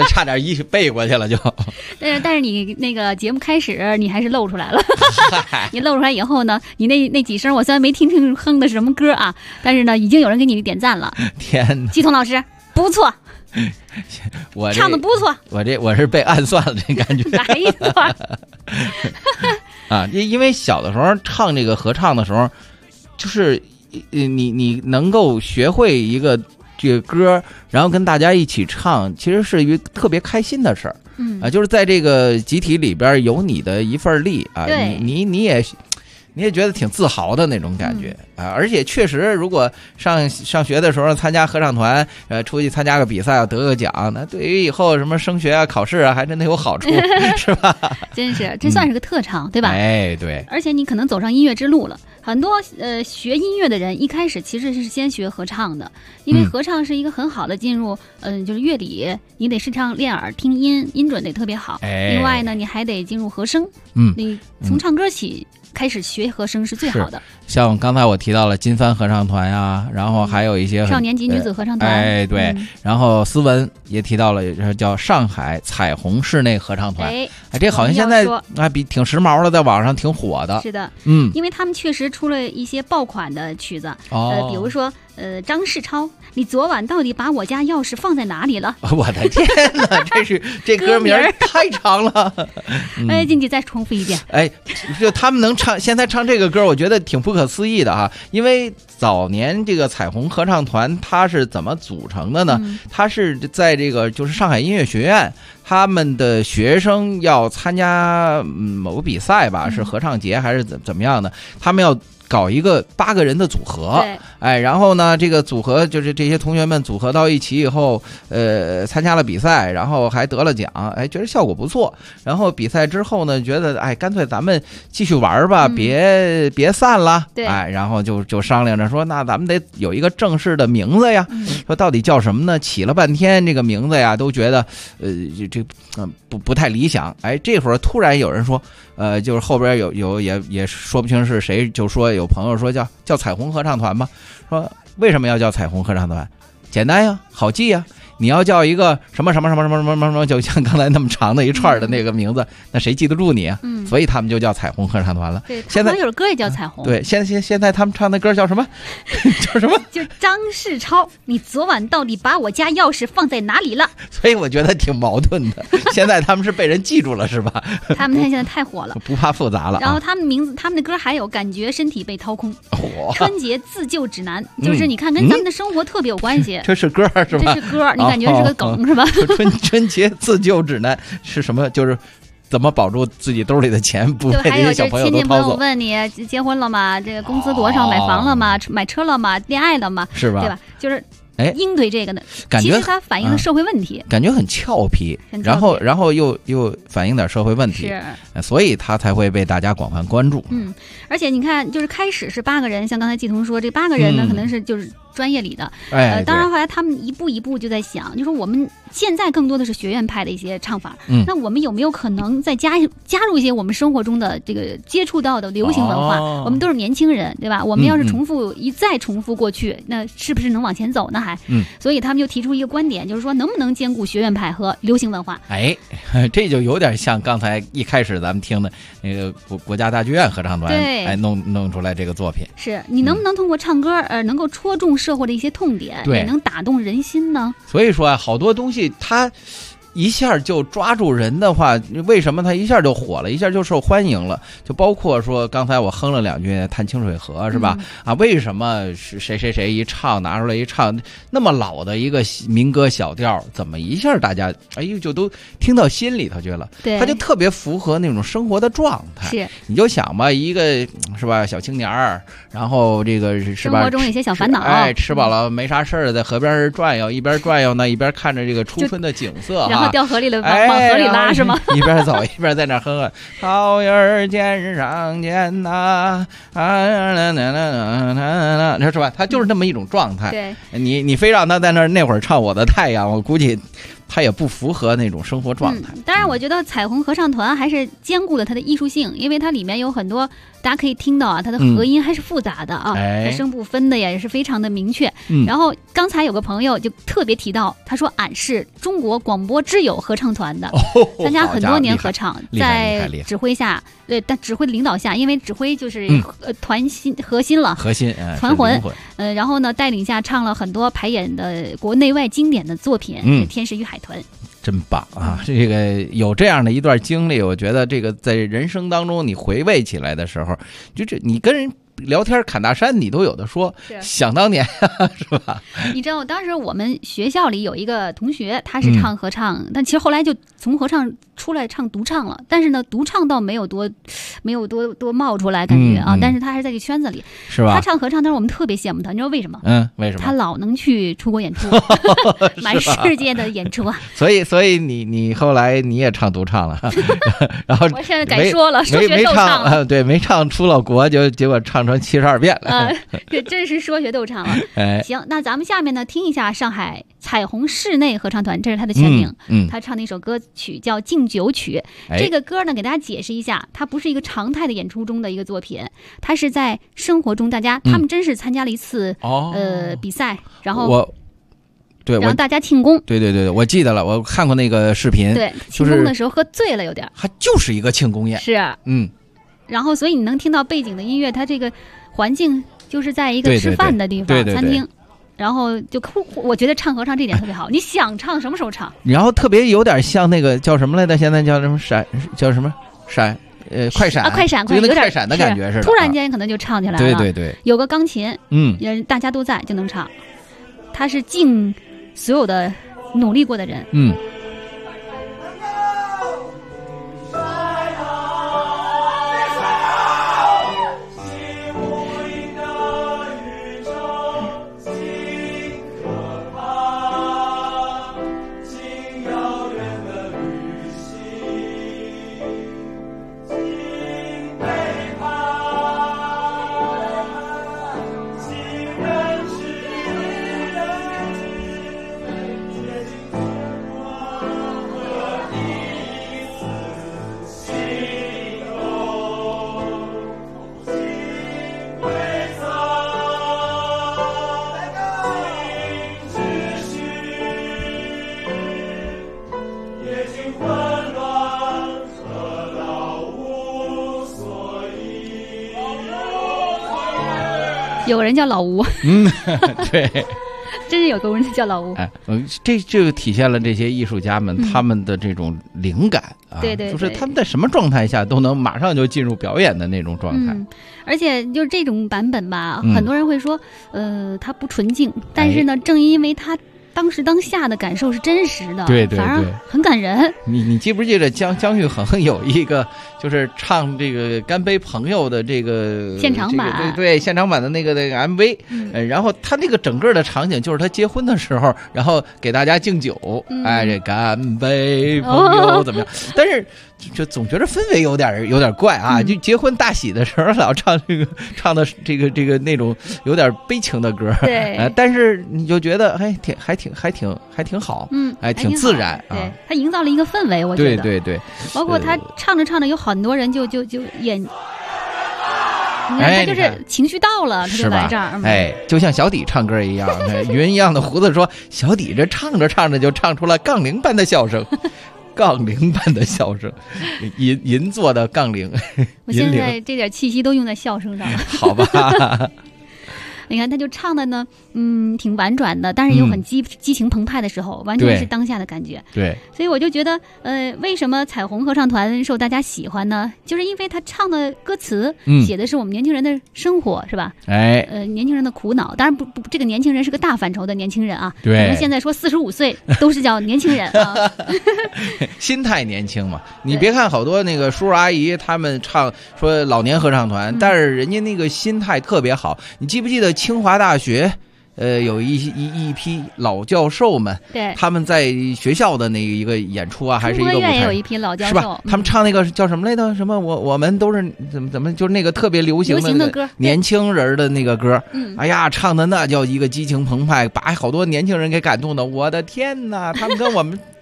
差点一背过去了就。 但是你那个节目开始，你还是露出来了。你露出来以后呢，你那几声我虽然没听清哼的是什么歌啊，但是呢，已经有人给你点赞了。 天哪， 季彤老师不错。 我唱的不错， 我是被暗算了，这感觉。 哪一段？ 啊，因为小的时候唱这个合唱的时候，就是你能够学会一个这个歌，然后跟大家一起唱，其实是一个特别开心的事儿。就是在这个集体里边有你的一份力啊，你也觉得挺自豪的那种感觉啊，而且确实，如果上学的时候参加合唱团，出去参加个比赛要得个奖，那对于以后什么升学啊、考试啊，还真的有好处，是吧？ 真是，这算是个特长，对吧？ 哎，对。 而且你可能走上音乐之路了。很多学音乐的人一开始其实是先学合唱的，因为合唱是一个很好的进入就是乐理，你得时常练耳听音，音准得特别好。另外呢，你还得进入和声。你从唱歌起。开始学和声是最好的。 像刚才我提到了金帆合唱团呀，然后还有一些少年级女子合唱团， 哎对，然后思文也提到了叫上海彩虹室内合唱团，哎这好像现在比挺时髦的，在网上挺火的。 是的，因为他们确实出了一些爆款的曲子，比如说张世超，你昨晚到底把我家钥匙放在哪里了？ 我的天哪，这歌名太长了。 哎，进去再重复一遍。 哎，就他们能现在唱这个歌，我觉得挺不可思议的哈。因为早年这个彩虹合唱团它是怎么组成的呢？它是在这个就是上海音乐学院，他们的学生要参加某个比赛吧，是合唱节还是怎么样的？他们要搞一个8个人的组合，哎，然后呢，这个组合就是这些同学们组合到一起以后，参加了比赛，然后还得了奖，哎，觉得效果不错。然后比赛之后呢，觉得哎，干脆咱们继续玩吧，别散了，哎，然后就商量着说，那咱们得有一个正式的名字呀，说到底叫什么呢？起了半天这个名字呀，都觉得不太理想。哎，这会儿突然有人说，就是后边有也说不清是谁，就说有朋友说叫彩虹合唱团吧，说为什么要叫彩虹合唱团？简单呀，好记呀。你要叫一个什么什么什么什么什么什么，就像刚才那么长的一串的那个名字，那谁记得住你啊？所以他们就叫彩虹合唱团了。 对， 现在有歌也叫彩虹。 对，现在他们唱的歌叫什么？叫什么？ 就张世超，你昨晚到底把我家钥匙放在哪里了？ 所以我觉得挺矛盾的。现在他们是被人记住了，是吧？ 他们现在太火了， 不怕复杂了。 然后他们名字，他们的歌还有感觉身体被掏空。春节自救指南，就是你看跟咱们的生活特别有关系。 这是歌是吧？ 这是歌，你感觉是个梗是吧？ 春节自救指南是什么？就是怎么保住自己兜里的钱不被这些小朋友都掏走。亲戚朋友问你结婚了吗？这个工资多少？买房了吗？买车了吗？恋爱了吗？ 是吧？ 对吧？就是应对这个呢， 感觉其实它反映了社会问题， 感觉很俏皮，然后又反映点社会问题，所以它才会被大家广泛关注。 而且你看，就是开始是8个人，像刚才季彤说，这8个人呢，可能是就是专业里的，当然后来他们一步一步就在想，就说我们现在更多的是学院派的一些唱法，那我们有没有可能再加入一些我们生活中的这个接触到的流行文化？我们都是年轻人，对吧？我们要是再重复过去，那是不是能往前走呢？所以他们就提出一个观点，就是说能不能兼顾学院派和流行文化？ 哎，这就有点像刚才一开始咱们听的那个国家大剧院合唱团，哎，弄出来这个作品。 是你能不能通过唱歌，能够戳中社会的一些痛点，也能打动人心呢？ 所以说啊，好多东西它一下就抓住人的话，为什么它一下就火了，一下就受欢迎了？就包括说刚才我哼了2句《探清水河》，是吧？为什么是谁一唱拿出来一唱，那么老的一个民歌小调，怎么一下大家就都听到心里头去了？对，它就特别符合那种生活的状态。 是， 你就想吧，一个是吧小青年儿，然后这个是吧， 生活中有些小烦恼， 吃饱了没啥事儿，在河边转悠，一边转悠呢，一边看着这个初春的景色。 然后掉河里了，往河里拉是吗？ 一边走一边在那哼哼，桃叶尖上尖呐，是吧？他就是那么一种状态。 对， 你非让他在那会儿唱《我的太阳》，我估计它也不符合那种生活状态。 当然，我觉得彩虹合唱团还是兼顾了它的艺术性，因为它里面有很多大家可以听到啊，它的和音还是复杂的啊，它声部分的也是非常的明确。然后刚才有个朋友就特别提到，他说俺是中国广播之友合唱团的，参加很多年合唱，在指挥下，但指挥的领导下，因为指挥就是团心核心了，团魂。然后呢，带领下唱了很多排演的国内外经典的作品，《天使与海豚》。 真棒啊！这个有这样的一段经历，我觉得这个在人生当中你回味起来的时候，就这你跟人聊天侃大山，你都有的说。想当年是吧？ 你知道，当时我们学校里有一个同学，他是唱合唱，但其实后来就从合唱出来唱独唱了。但是呢，独唱倒没有多冒出来感觉啊。但是他还是在这个圈子里， 是吧？ 他唱合唱，但是我们特别羡慕他，你知道为什么？ 为什么？ 他老能去出国演出，满世界的演出啊。 所以你后来你也唱独唱了，然后我现在改说了，说学逗唱了， 对，没唱出了国，结果唱成72遍了。 这真是说学逗唱了。行，那咱们下面呢听一下上海彩虹室内合唱团，这是他的全名。他唱的一首歌曲叫《敬酒曲》。这个歌呢，给大家解释一下，它不是一个常态的演出中的一个作品，它是在生活中他们真是参加了一次比赛，然后然后大家庆功。 对，我记得了，我看过那个视频。 对，庆功的时候喝醉了有点。 它就是一个庆功宴。 是。然后所以你能听到背景的音乐，它这个环境就是在一个吃饭的地方，餐厅。然后我觉得唱合唱这点特别好，你想唱什么时候唱。 然后特别有点像那个叫什么来的，现在叫什么叫什么闪快闪快闪， 有点快闪的感觉似的， 突然间可能就唱起来了。 对， 有个钢琴，大家都在就能唱。他是敬所有的努力过的人。有个人叫老吴。 对， 真是有个人叫老吴。 这就体现了这些艺术家们他们的这种灵感啊， 对， 就是他们在什么状态下都能马上就进入表演的那种状态。 而且就是这种版本吧，很多人会说，它不纯净，但是呢，正因为它当时当下的感受是真实的， 对， 反而很感人。 你记不记得姜育恒有一个就是唱这个干杯朋友的这个现场版， 对现场版的那个 MV，然后他那个整个的场景就是他结婚的时候，然后给大家敬酒，这干杯朋友怎么样？但是就总觉得氛围有点怪啊，就结婚大喜的时候老唱的这个那种有点悲情的歌， 对， 但是你就觉得还挺好，挺自然啊。 对，他营造了一个氛围，我觉得对， 包括他唱着有很多人就演，你看他就是情绪到了，他就来这儿， 就像小底唱歌一样，云一样的胡子说，小底这唱着就唱出了杠铃般的笑声。杠铃般的笑声，银做的杠铃。 我现在这点气息都用在笑声上了。 好吧。 你看，他就唱的呢，挺婉转的，但是又很激情澎湃的时候，完全是当下的感觉。 对， 所以我就觉得，为什么彩虹合唱团受大家喜欢呢？就是因为他唱的歌词写的是我们年轻人的生活，是吧？年轻人的苦恼。当然不，这个年轻人是个大范畴的年轻人啊。 对， 我们现在说45岁都是叫年轻人啊。 心态年轻嘛，你别看好多那个叔叔阿姨他们唱说老年合唱团，但是人家那个心态特别好。你记不记得清华大学有一批老教授们， 对， 他们在学校的那一个演出啊，还是一个舞台， 也有一批老教授， 是吧？他们唱那个叫什么来着？什么我们都是怎么就是那个特别流行的歌， 年轻人的那个歌，哎呀，唱的那叫一个激情澎湃，把好多年轻人给感动的。我的天哪，他们跟我们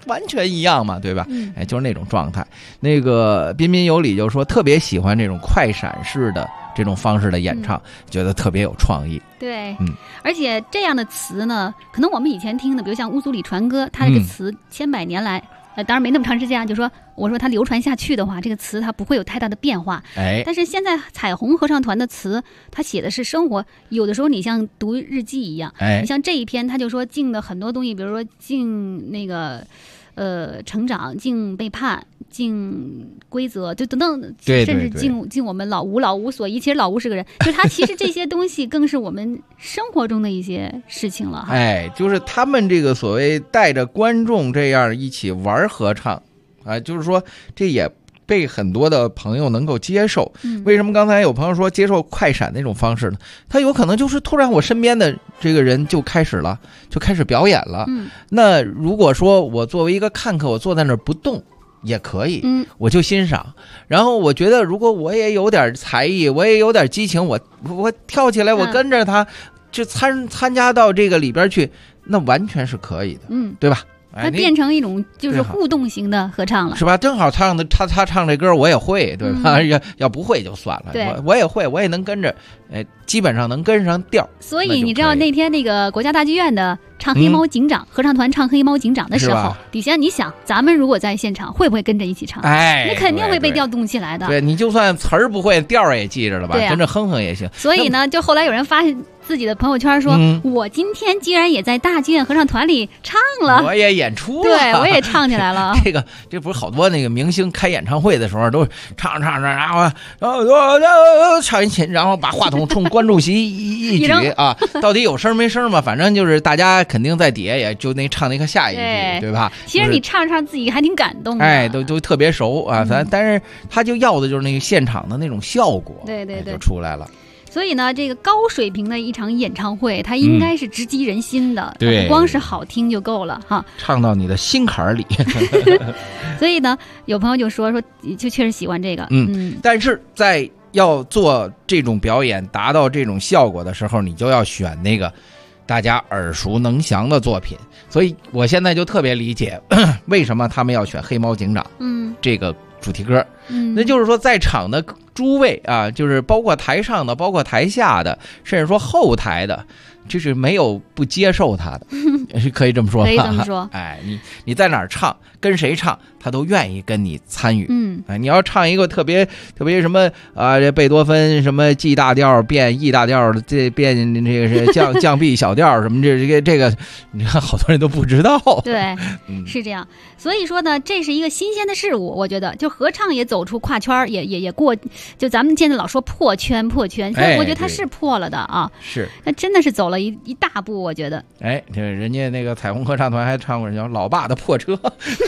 完全一样嘛，对吧？哎，就是那种状态。那个彬彬有礼就说特别喜欢这种快闪式的这种方式的演唱，觉得特别有创意。 对，而且这样的词呢，可能我们以前听的，比如像乌苏里船歌，它这个词千百年来。当然没那么长时间啊，就说我说它流传下去的话，这个词它不会有太大的变化。但是现在彩虹合唱团的词，它写的是生活，有的时候你像读日记一样，你像这一篇，他就说敬的很多东西，比如说敬那个成长，敬背叛，敬规则，就等等，甚至敬我们老吴所依。其实老吴是个人，就他其实这些东西更是我们生活中的一些事情了哈。 就是他们这个所谓带着观众这样一起玩合唱啊，就是说这也被很多的朋友能够接受。为什么刚才有朋友说接受快闪那种方式呢？他有可能就是突然我身边的这个人就开始表演了。那如果说我作为一个看客，我坐在那儿不动也可以，我就欣赏。然后我觉得如果我也有点才艺，我也有点激情，我跳起来，我跟着他就参加到这个里边去，那完全是可以的，对吧？ 它变成一种就是互动型的合唱了， 是吧？正好他唱这歌我也会，对吧？要不会就算了，我也会，我也能跟着，基本上能跟上调。 所以你知道那天那个国家大剧院的唱黑猫警长合唱团唱黑猫警长的时候，底下你想咱们如果在现场会不会跟着一起唱？你肯定会被调动起来的。 对，你就算词儿不会，调也记着了吧，跟着哼哼也行。 所以呢，就后来有人发现自己的朋友圈说，我今天居然也在大剧院合唱团里唱了， 我也演出了， 对，我也唱起来了。 这不是好多那个明星开演唱会的时候都唱，然后唱一琴，然后把话筒冲观众席一举啊，到底有声没声嘛？反正就是大家肯定在底下也就唱那个下一句，对吧？ 其实你唱自己还挺感动的， 都特别熟啊。但是他就要的就是那个现场的那种效果，对，就出来了。 所以呢，这个高水平的一场演唱会，它应该是直击人心的， 对， 不光是好听就够了哈， 唱到你的心坎里。 所以呢，有朋友就说就确实喜欢这个， 但是在要做这种表演达到这种效果的时候，你就要选那个大家耳熟能详的作品。所以我现在就特别理解为什么他们要选黑猫警长这个主题歌，那就是说在场的诸位啊，就是包括台上的，包括台下的，甚至说后台的，就是没有不接受他的，可以这么说吧？ 可以这么说。 你在哪儿唱，跟谁唱，他都愿意跟你参与。你要唱一个特别什么啊，这贝多芬什么 G 大调变 E 大调，这变这个是降 B 小调什么这个，你看好多人都不知道。 对，是这样。所以说呢，这是一个新鲜的事物，我觉得就合唱也走出跨圈，也过，就咱们现在老说破圈，我觉得它是破了的啊， 是， 那真的是走了一大步，我觉得。 这人家那个彩虹合唱团还唱过叫《老爸的破车》。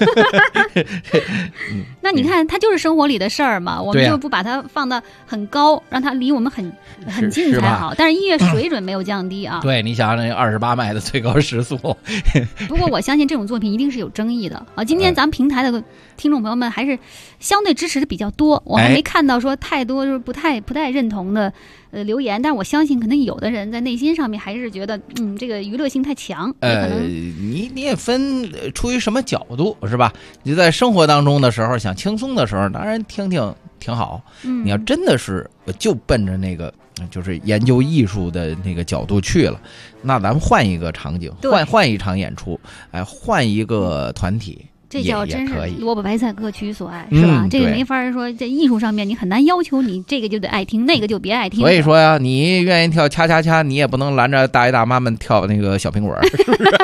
那你看，它就是生活里的事儿嘛，我们就不把它放得很高，让它离我们很近才好。但是音乐水准没有降低啊。 对，你想想那28迈的最高时速。 不过我相信这种作品一定是有争议的啊。今天咱们平台的听众朋友们还是相对支持的比较多，我还没看到说太多就是不太认同的留言，但是我相信可能有的人在内心上面还是觉得这个娱乐性太强。 你也分出于什么角度是吧？你在生活当中的时候想轻松的时候，当然听挺好。你要真的是就奔着那个就是研究艺术的那个角度去了，那咱们换一个场景，换一场演出，换一个团体。 这叫真是萝卜白菜各取所爱，是吧？这个没法说，在艺术上面你很难要求你这个就得爱听，那个就别爱听。 所以说呀，你愿意跳恰恰恰，你也不能拦着大爷大妈们跳那个小苹果，是不是？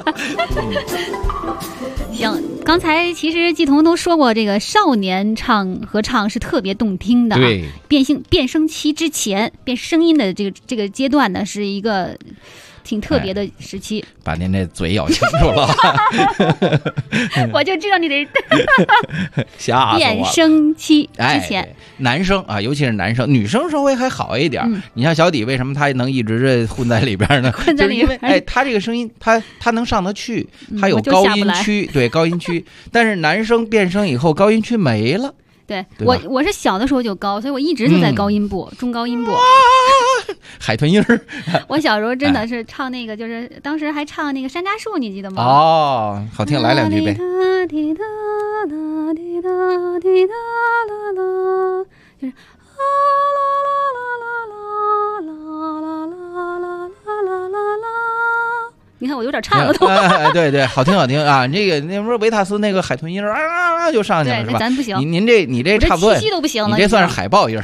行，刚才其实季彤都说过，这个少年合唱是特别动听的， 对， 变声期之前变声音的这个阶段呢，是一个挺特别的时期。 把您这嘴咬清楚了。 我就知道你得吓死我了。 变声期之前， 男生啊，尤其是男生，女生稍微还好一点。你像小底，为什么他能一直混在里边呢？ 混在里边， 因为他这个声音，他能上得去，他有高音区，对，高音区。但是男生变声以后，高音区没了。 对，我是小的时候就高，所以我一直就在高音部、中高音部。 海豚音儿。 我小时候真的是唱那个，就是当时还唱那个山楂树，你记得吗？ 哦，好听，来两句呗。 滴答答滴答滴答啦啦，就是啊啦啦啦啦啦啦啦啦啦啦。你看我有点颤了都。 对对，好听好听啊！那不是维塔斯那个海豚音儿啊就上去了是吧？ 咱不行。 你这差不多， 气息都不行了。 你这算是海豹音儿。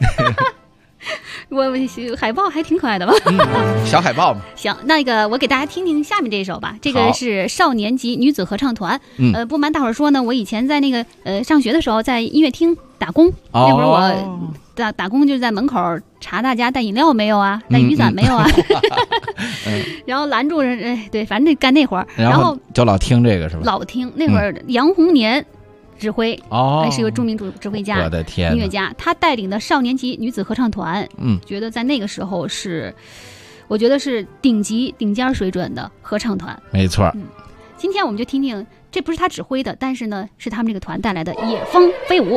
我海豹还挺可爱的吧？ 小海豹嘛。 行，那个我给大家听听下面这首吧。这个是少年级女子合唱团。不瞒大伙儿说呢，我以前在那个上学的时候，在音乐厅打工。那会儿我打工就是在门口查大家带饮料没有啊，带雨伞没有啊。然后拦住人，对，反正干那会儿。然后就老听这个是吧？ 老听那会儿杨红年指挥还是一个著名指挥家， 我的天， 音乐家，他带领的少年级女子合唱团，觉得在那个时候是，我觉得是顶尖水准的合唱团， 没错。 今天我们就听听，这不是他指挥的，但是呢，是他们这个团带来的《野蜂飞舞》。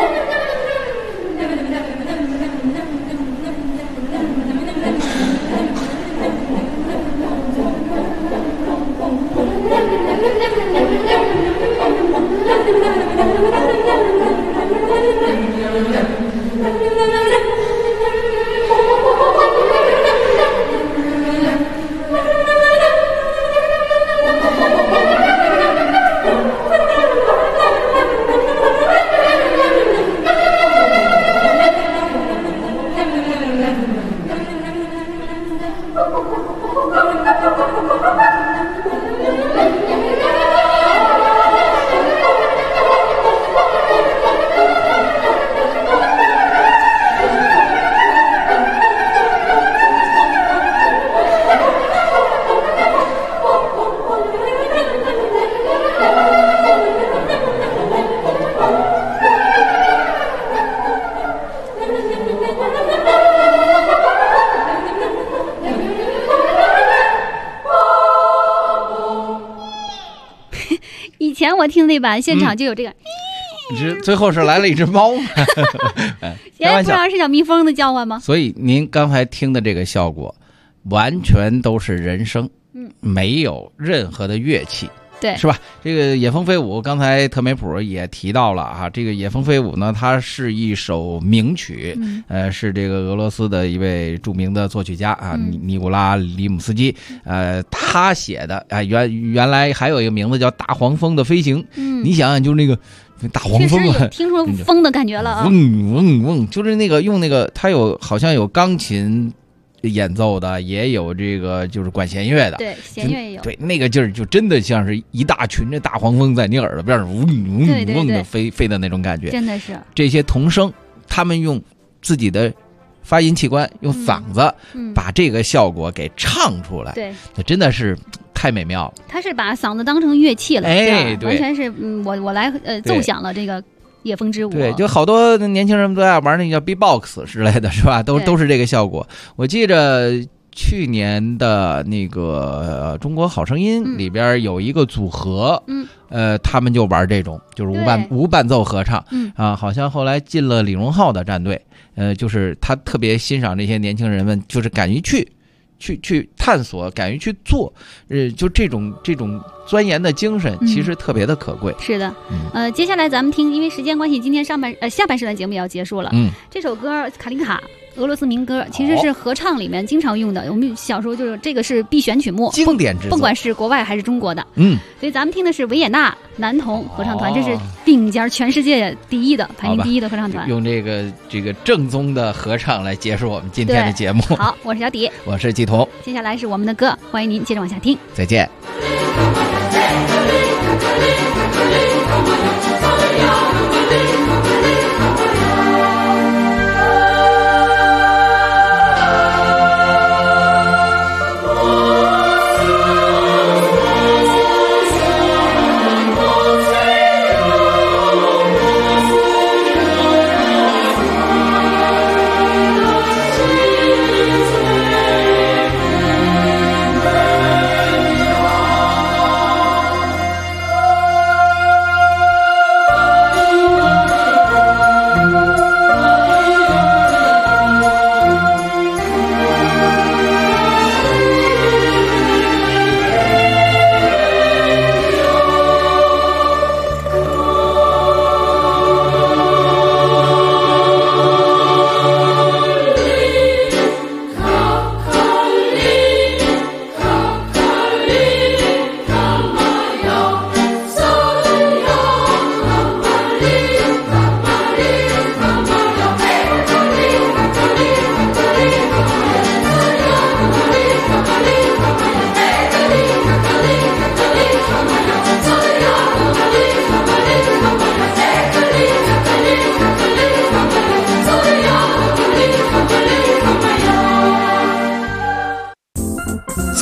以前我听那版现场就有这个， 最后是来了一只猫吗？ 现在不知道是小蜜蜂的叫唤吗？ 所以您刚才听的这个效果，完全都是人声，没有任何的乐器。 对， 是吧？这个《野蜂飞舞》，刚才特美普也提到了啊。这个《野蜂飞舞》呢，它是一首名曲，是这个俄罗斯的一位著名的作曲家啊，尼古拉里姆斯基，他写的啊。原来还有一个名字叫《大黄蜂的飞行》。你想想，就是那个大黄蜂啊， 听出风的感觉了啊， 嗡嗡嗡，就是那个用那个，它好像有钢琴演奏的，也有这个就是管弦乐的， 对，弦乐也有， 对，那个劲儿就真的像是一大群这大黄蜂在你耳朵边上嗡嗡嗡的飞的那种感觉， 真的是。 这些童声，他们用自己的发音器官，用嗓子把这个效果给唱出来， 对， 这真的是太美妙了。 他是把嗓子当成乐器了， 对， 完全是我来奏响了这个野蜂之舞。 对，就好多年轻人都爱玩那个叫 B-box 之类的，是吧？都是这个效果。我记着去年的那个中国好声音里边有一个组合，他们就玩这种，就是无伴奏合唱，好像后来进了李荣浩的战队，就是他特别欣赏这些年轻人们，就是敢于去探索，敢于去做，就这种钻研的精神，其实特别的可贵。 是的，接下来咱们听，因为时间关系，今天下半时段节目也要结束了。这首歌《卡林卡》，俄罗斯民歌，其实是合唱里面经常用的。我们小时候就是这个是必选曲目， 经典之作， 不管是国外还是中国的。所以咱们听的是维也纳男童合唱团，这是顶尖全世界第一的排名第一的合唱团。 用这个正宗的合唱来结束我们今天的节目。 好，我是小迪， 我是季彤。 接下来是我们的歌，欢迎您接着往下听。 再见。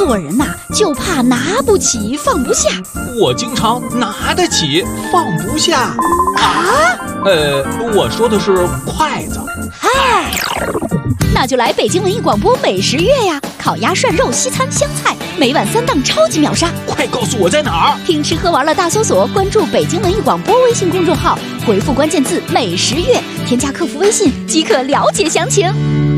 我人呐，就怕拿不起放不下。 我经常拿得起放不下啊？ 我说的是筷子。 嗨，那就来北京文艺广播美食月呀！烤鸭、涮肉、西餐、湘菜，每晚3档超级秒杀。 快告诉我在哪儿？ 听吃喝玩乐大搜索，关注北京文艺广播微信公众号，回复关键字美食月，添加客服微信即可了解详情。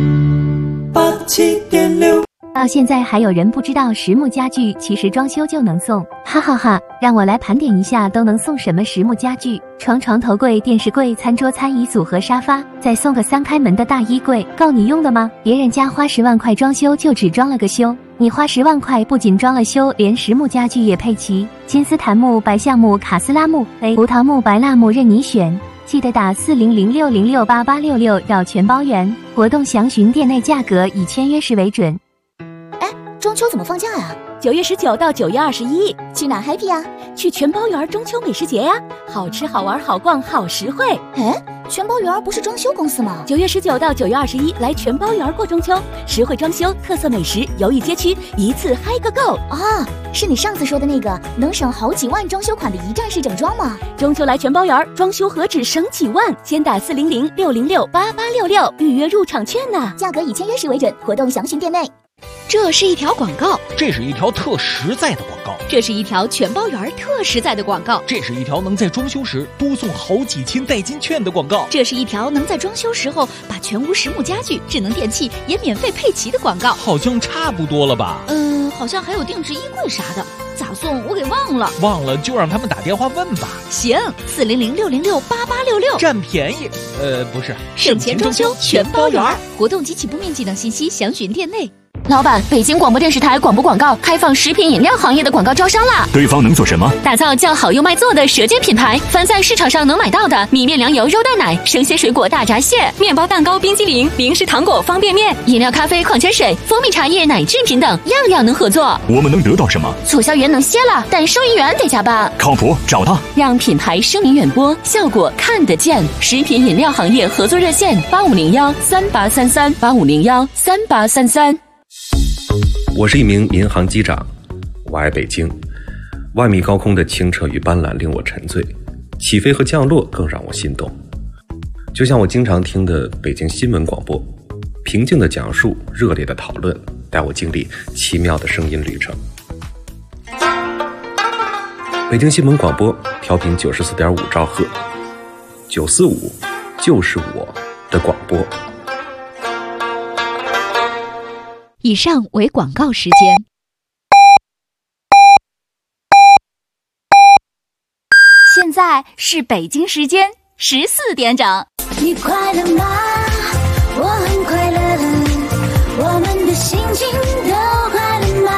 87.6到现在还有人不知道实木家具其实装修就能送，哈哈哈！让我来盘点一下都能送什么实木家具：床、头柜、电视柜、餐桌、餐椅组合、沙发，再送个3开门的大衣柜，够你用的吗？别人家花10万块装修就只装了个修，你花10万块不仅装了修，连实木家具也配齐，金丝檀木、白橡木、卡斯拉木、葡萄木、白蜡木任你选。记得打4006068866绕全包圆，活动详询店内价格，以签约时为准。 中秋怎么放假呀？9月19到9月21，去哪 happy 呀？去全包园中秋美食节呀，好吃好玩好逛好实惠。全包园不是装修公司吗？9月19到9月21，来全包园过中秋，实惠装修，特色美食，游艺街区，一次嗨个够啊！是你上次说的那个能省好几万装修款的一站式整装吗？ 中秋来全包园，装修何止省几万？先打4006068866预约入场券呢， 价格以签约时为准，活动详询店内。 这是一条广告， 这是一条特实在的广告， 这是一条全包园特实在的广告， 这是一条能在装修时多送好几千代金券的广告， 这是一条能在装修时候把全屋实木家具、智能电器也免费配齐的广告。 好像差不多了吧？ 好像还有定制衣柜啥的，咋送我给忘了。 忘了就让他们打电话问吧。 行，4006068866， 占便宜。不是， 省钱装修全包园，活动及起步面积等信息详询店内。 老板，北京广播电视台广播广告开放食品饮料行业的广告招商啦！ 对方能做什么？ 打造叫好又卖座的舌尖品牌，凡在市场上能买到的米面粮油肉蛋奶、生鲜水果大闸蟹、面包蛋糕、冰激凌、零食糖果、方便面、饮料咖啡、矿泉水、蜂蜜茶叶、奶制品等，样样能合作。 我们能得到什么？ 促销员能歇了，但收银员得加班。 靠谱，找他， 让品牌声名远播，效果看得见。食品饮料行业合作热线8501383385013833。 我是一名民航机长，我爱北京。万米高空的清澈与斑斓令我沉醉，起飞和降落更让我心动。就像我经常听的北京新闻广播，平静的讲述，热烈的讨论，带我经历奇妙的声音旅程。北京新闻广播调频94.5兆赫，945就是我的广播。 以上为广告时间。现在是北京时间14点整。 你快乐吗？我很快乐，我们的心情都快乐吗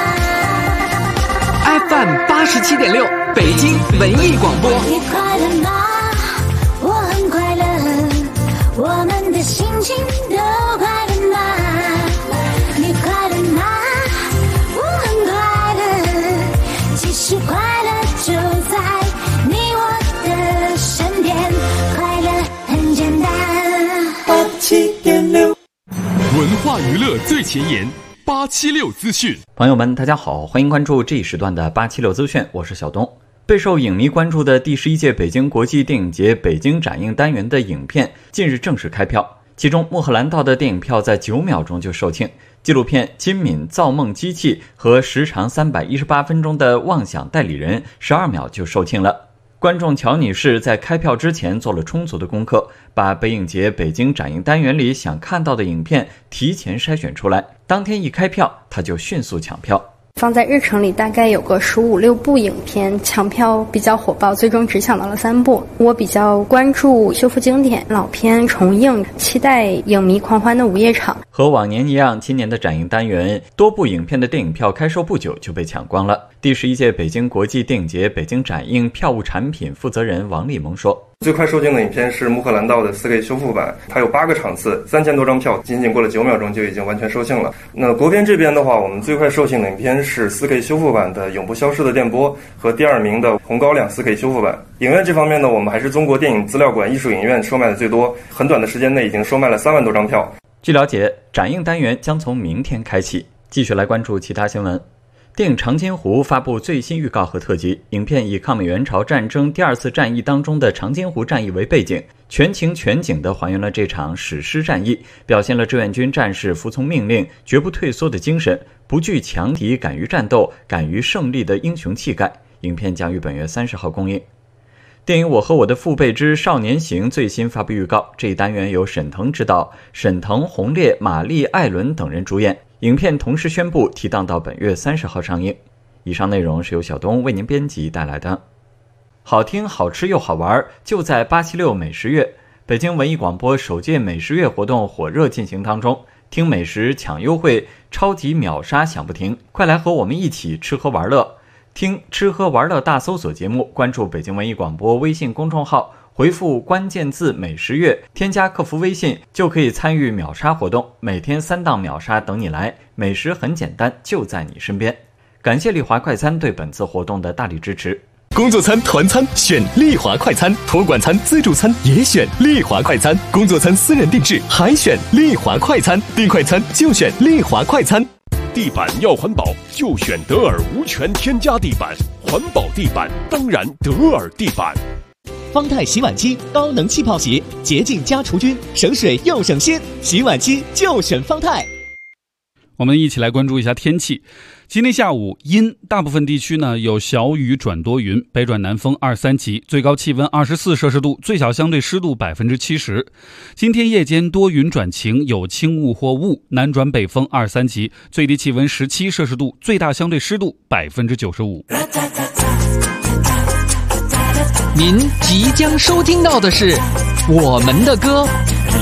？FM 87.6，北京文艺广播。 你快乐吗？我很快乐，我们的心情都快乐吗？你快乐吗？我很快乐，其实快乐就在你我的身边，快乐很简单。 87.6， 文化娱乐最前沿，876资讯。 朋友们，大家好，欢迎关注这一时段的876资讯，我是小东。备受影迷关注的第11届北京国际电影节北京展映单元的影片近日正式开票，其中穆赫兰道的电影票在9秒钟就售罄，纪录片《金敏造梦机器》和时长318分钟的《妄想代理人》12秒就售罄了。观众乔女士在开票之前做了充足的功课，把北影节北京展映单元里想看到的影片提前筛选出来，当天一开票她就迅速抢票。 放在日程里大概有个15、16部影片，抢票比较火爆，最终只抢到了3部。我比较关注修复经典、老片重映，期待影迷狂欢的午夜场。 和往年一样，今年的展映单元多部影片的电影票开售不久就被抢光了。第11届北京国际电影节北京展映票务产品负责人王立萌说， 最快售罄的影片是穆赫兰道的 4K 修复版，它有8个场次，3000多张票，仅仅过了9秒钟就已经完全售罄了。那国片这边的话，我们最快售罄的影片是 4K 修复版的《永不消失的电波》和第2名的《红高粱 4K 修复版》。影院这方面呢，我们还是中国电影资料馆艺术影院售卖的最多，很短的时间内已经售卖了3万多张票。 据了解，展映单元将从明天开启， 继续来关注其他新闻。电影《长津湖》发布最新预告和特辑，影片以抗美援朝战争第2次战役当中的长津湖战役为背景，全情全景地还原了这场史诗战役，表现了志愿军战士服从命令、绝不退缩的精神，不惧强敌、敢于战斗、敢于胜利的英雄气概。影片将于本月30号公映。电影《我和我的父辈之少年行》最新发布预告，这一单元由沈腾执导，沈腾、洪烈、马丽、艾伦等人主演。影片同时宣布提档到本月30号上映。以上内容是由小东为您编辑带来的。好听、好吃又好玩，就在876美食月。北京文艺广播首届美食月活动火热进行当中，听美食抢优惠，超级秒杀享不停，快来和我们一起吃喝玩乐。听吃喝玩乐大搜索节目，关注北京文艺广播微信公众号，回复关键字美食月，添加客服微信就可以参与秒杀活动，每天3档秒杀等你来，美食很简单，就在你身边。感谢丽华快餐对本次活动的大力支持。 工作餐、团餐选丽华快餐，托管餐、自助餐也选丽华快餐，工作餐私人定制还选丽华快餐，订快餐就选丽华快餐。 地板要环保，就选德尔无权添加地板，环保地板当然德尔地板。 方太洗碗机高能气泡洗，洁净加除菌，省水又省心，洗碗机就选方太。 我们一起来关注一下天气。今天下午阴，大部分地区呢有小雨转多云，北转南风2、3级，最高气温24摄氏度，最小相对湿度70%。今天夜间多云转晴，有轻雾或雾，南转北风2、3级，最低气温17摄氏度，最大相对湿度95%。 您即将收听到的是我们的歌。